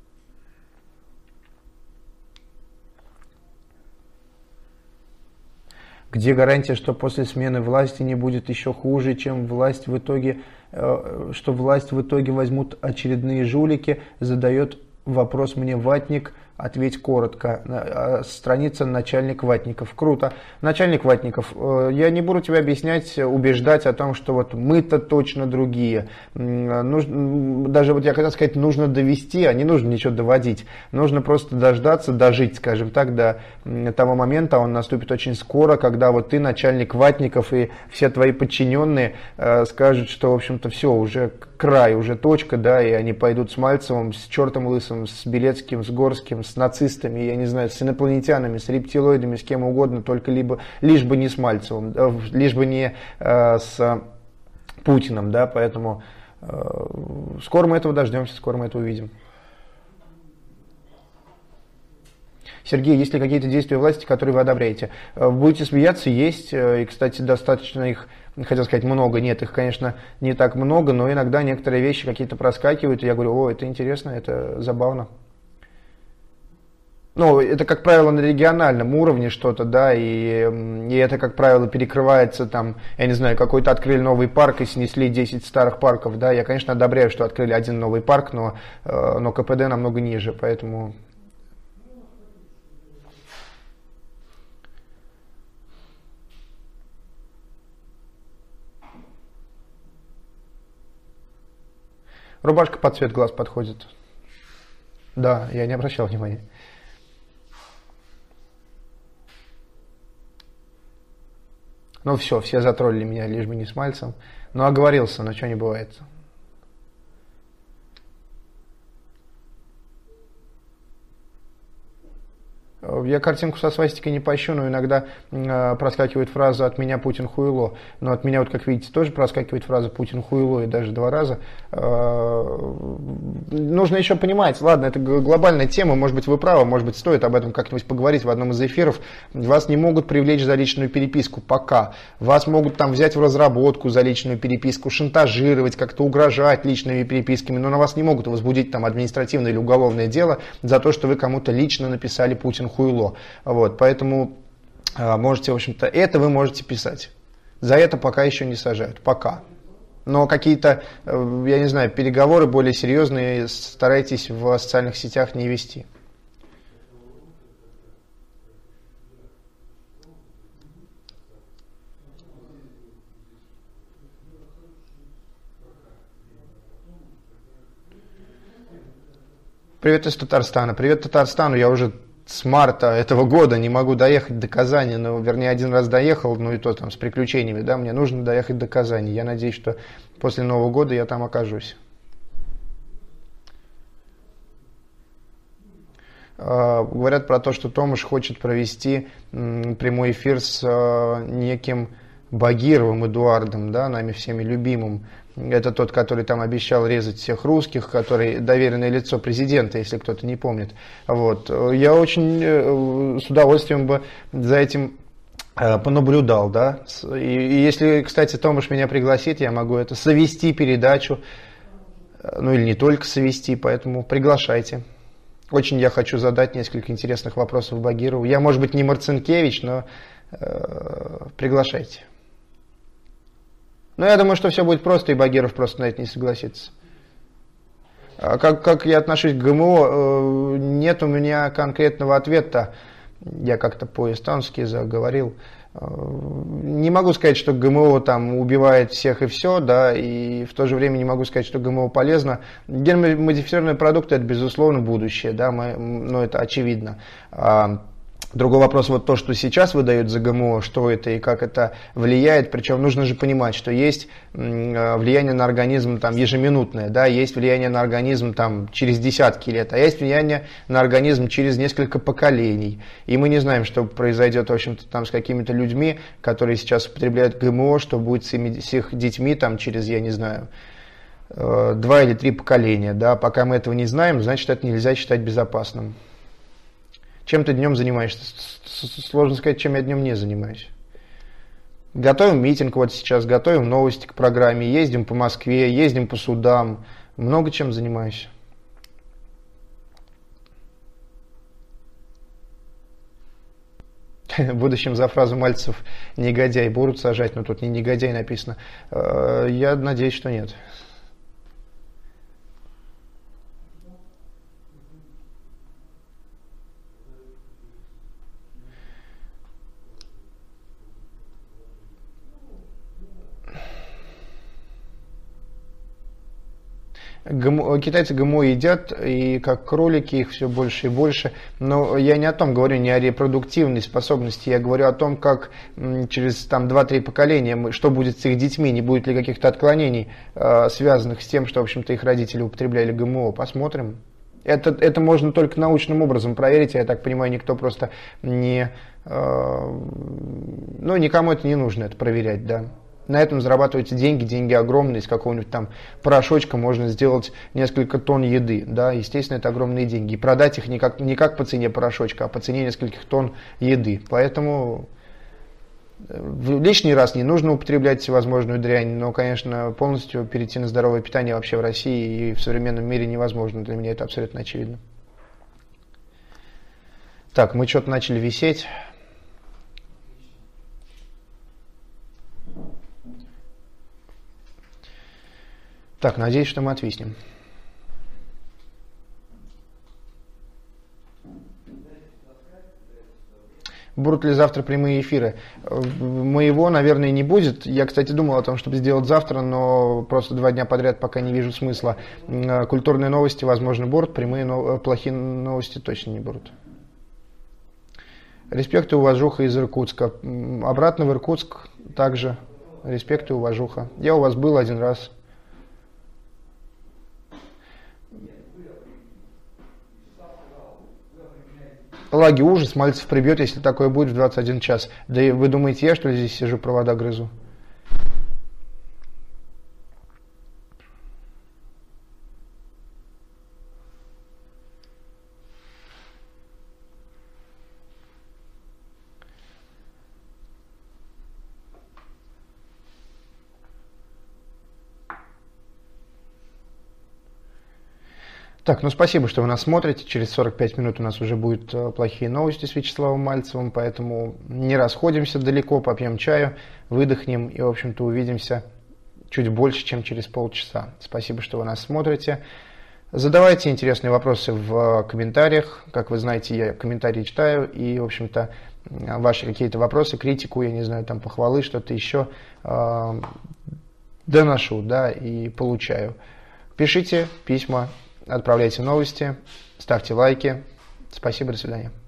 Где гарантия, что после смены власти не будет еще хуже, чем власть в итоге, что власть в итоге возьмут очередные жулики, задает вопрос мне ватник. Ответь коротко. Страница «Начальник Ватников». Круто. Начальник Ватников, я не буду тебе объяснять, убеждать о том, что вот мы-то точно другие. Нужно, даже вот я хотел сказать, нужно довести, а не нужно ничего доводить. Нужно просто дождаться, дожить, скажем так, до того момента, он наступит очень скоро, когда вот ты, начальник Ватников, и все твои подчиненные скажут, что, в общем-то, все, уже край, уже точка, да, и они пойдут с Мальцевым, с чертом лысым, с Белецким, с Горским, с нацистами, я не знаю, с инопланетянами, с рептилоидами, с кем угодно, только либо, лишь бы не с Мальцевым, лишь бы не э, с Путиным, да, поэтому э, скоро мы этого дождемся, скоро мы это увидим. Сергей, есть ли какие-то действия власти, которые вы одобряете? Будете смеяться, есть, и, кстати, достаточно их, хотел сказать, много, нет, их, конечно, не так много, но иногда некоторые вещи какие-то проскакивают, и я говорю, о, это интересно, это забавно. Ну, это, как правило, на региональном уровне что-то, да, и, и это, как правило, перекрывается там, я не знаю, какой-то открыли новый парк и снесли десять старых парков, да, я, конечно, одобряю, что открыли один новый парк, но, но КПД намного ниже, поэтому... Рубашка под цвет глаз подходит. Да, я не обращал внимания. Ну все, все затроллили меня, лишь бы не с Мальцем. Ну оговорился, но что не бывает. Я картинку со свастикой не пощу, но иногда э, проскакивает фраза «от меня Путин хуйло». Но от меня, вот как видите, тоже проскакивает фраза «Путин хуйло» и даже два раза. Э, нужно еще понимать, ладно, это глобальная тема, может быть, вы правы, может быть, стоит об этом как-нибудь поговорить в одном из эфиров. Вас не могут привлечь за личную переписку пока. Вас могут там взять в разработку за личную переписку, шантажировать, как-то угрожать личными переписками, но на вас не могут возбудить там административное или уголовное дело за то, что вы кому-то лично написали «Путин хуйло». Вот, поэтому можете, в общем-то, это вы можете писать. За это пока еще не сажают, пока. Но какие-то, я не знаю, переговоры более серьезные старайтесь в социальных сетях не вести. Привет из Татарстана. Привет Татарстану. Я уже с марта этого года не могу доехать до Казани. Ну, вернее, один раз доехал, ну и то там с приключениями. Да, мне нужно доехать до Казани. Я надеюсь, что после Нового года я там окажусь. Говорят про то, что Томаш хочет провести прямой эфир с неким Багировым Эдуардом, да, нами всеми любимым. Это тот, который там обещал резать всех русских, который доверенное лицо президента, если кто-то не помнит. Вот. Я очень с удовольствием бы за этим понаблюдал, да. И, и если, кстати, Томаш меня пригласит, я могу это совести передачу, ну или не только совести, поэтому приглашайте. Очень я хочу задать несколько интересных вопросов Багирову. Я, может быть, не Марцинкевич, но э, приглашайте. Но я думаю, что все будет просто, и Багиров просто на это не согласится. А как, как я отношусь к ГМО, нет у меня конкретного ответа. Я как-то по-эстонски заговорил. Не могу сказать, что ГМО там убивает всех и все, да, и в то же время не могу сказать, что ГМО полезно. Генно-модифицированные продукты – это, безусловно, будущее, да, мы, ну, это очевидно. Другой вопрос, вот то, что сейчас выдают за ГМО, что это и как это влияет, причем нужно же понимать, что есть влияние на организм там ежеминутное, да, есть влияние на организм там через десятки лет, а есть влияние на организм через несколько поколений. И мы не знаем, что произойдет, в общем-то, там с какими-то людьми, которые сейчас употребляют ГМО, что будет с, ими, с их детьми там через, я не знаю, два или три поколения, да, пока мы этого не знаем, значит, это нельзя считать безопасным. Чем ты днем занимаешься? Сложно сказать, чем я днем не занимаюсь. Готовим митинг вот сейчас, готовим новости к программе, ездим по Москве, ездим по судам. Много чем занимаюсь. В будущем за фразу Мальцев «негодяй» будут сажать, но тут не «негодяй» написано. Я надеюсь, что нет. ГМО, китайцы ГМО едят, и как кролики их все больше и больше. Но я не о том говорю, не о репродуктивной способности, я говорю о том, как через там, два-три поколения, что будет с их детьми, не будет ли каких-то отклонений, э, связанных с тем, что, в общем-то, их родители употребляли ГМО. Посмотрим. Это, это можно только научным образом проверить, я так понимаю, никто просто не... Э, ну, никому это не нужно, это проверять, да. На этом зарабатываются деньги, деньги огромные, из какого-нибудь там порошочка можно сделать несколько тонн еды, да, естественно, это огромные деньги. И продать их не как, не как по цене порошочка, а по цене нескольких тонн еды. Поэтому в лишний раз не нужно употреблять всевозможную дрянь, но, конечно, полностью перейти на здоровое питание вообще в России и в современном мире невозможно. Для меня это абсолютно очевидно. Так, мы что-то начали висеть. Так, надеюсь, что мы отвиснем. Будут ли завтра прямые эфиры? Моего, наверное, не будет. Я, кстати, думал о том, чтобы сделать завтра, но просто два дня подряд пока не вижу смысла. Культурные новости, возможно, будут, прямые, но плохие новости точно не будут. Респект и уважуха из Иркутска. Обратно в Иркутск также. Респект и уважуха. Я у вас был один раз. Лаги ужас, Мальцев прибьет, если такое будет в двадцать один час. Да и вы думаете, я что ли здесь сижу, провода грызу? Так, ну спасибо, что вы нас смотрите. Через сорок пять минут у нас уже будут э, плохие новости с Вячеславом Мальцевым, поэтому не расходимся далеко, попьем чаю, выдохнем и, в общем-то, увидимся чуть больше, чем через полчаса. Спасибо, что вы нас смотрите. Задавайте интересные вопросы в комментариях. Как вы знаете, я комментарии читаю и, в общем-то, ваши какие-то вопросы, критику, я не знаю, там похвалы, что-то еще э, доношу, да, и получаю. Пишите письма, отправляйте новости, ставьте лайки. Спасибо, до свидания.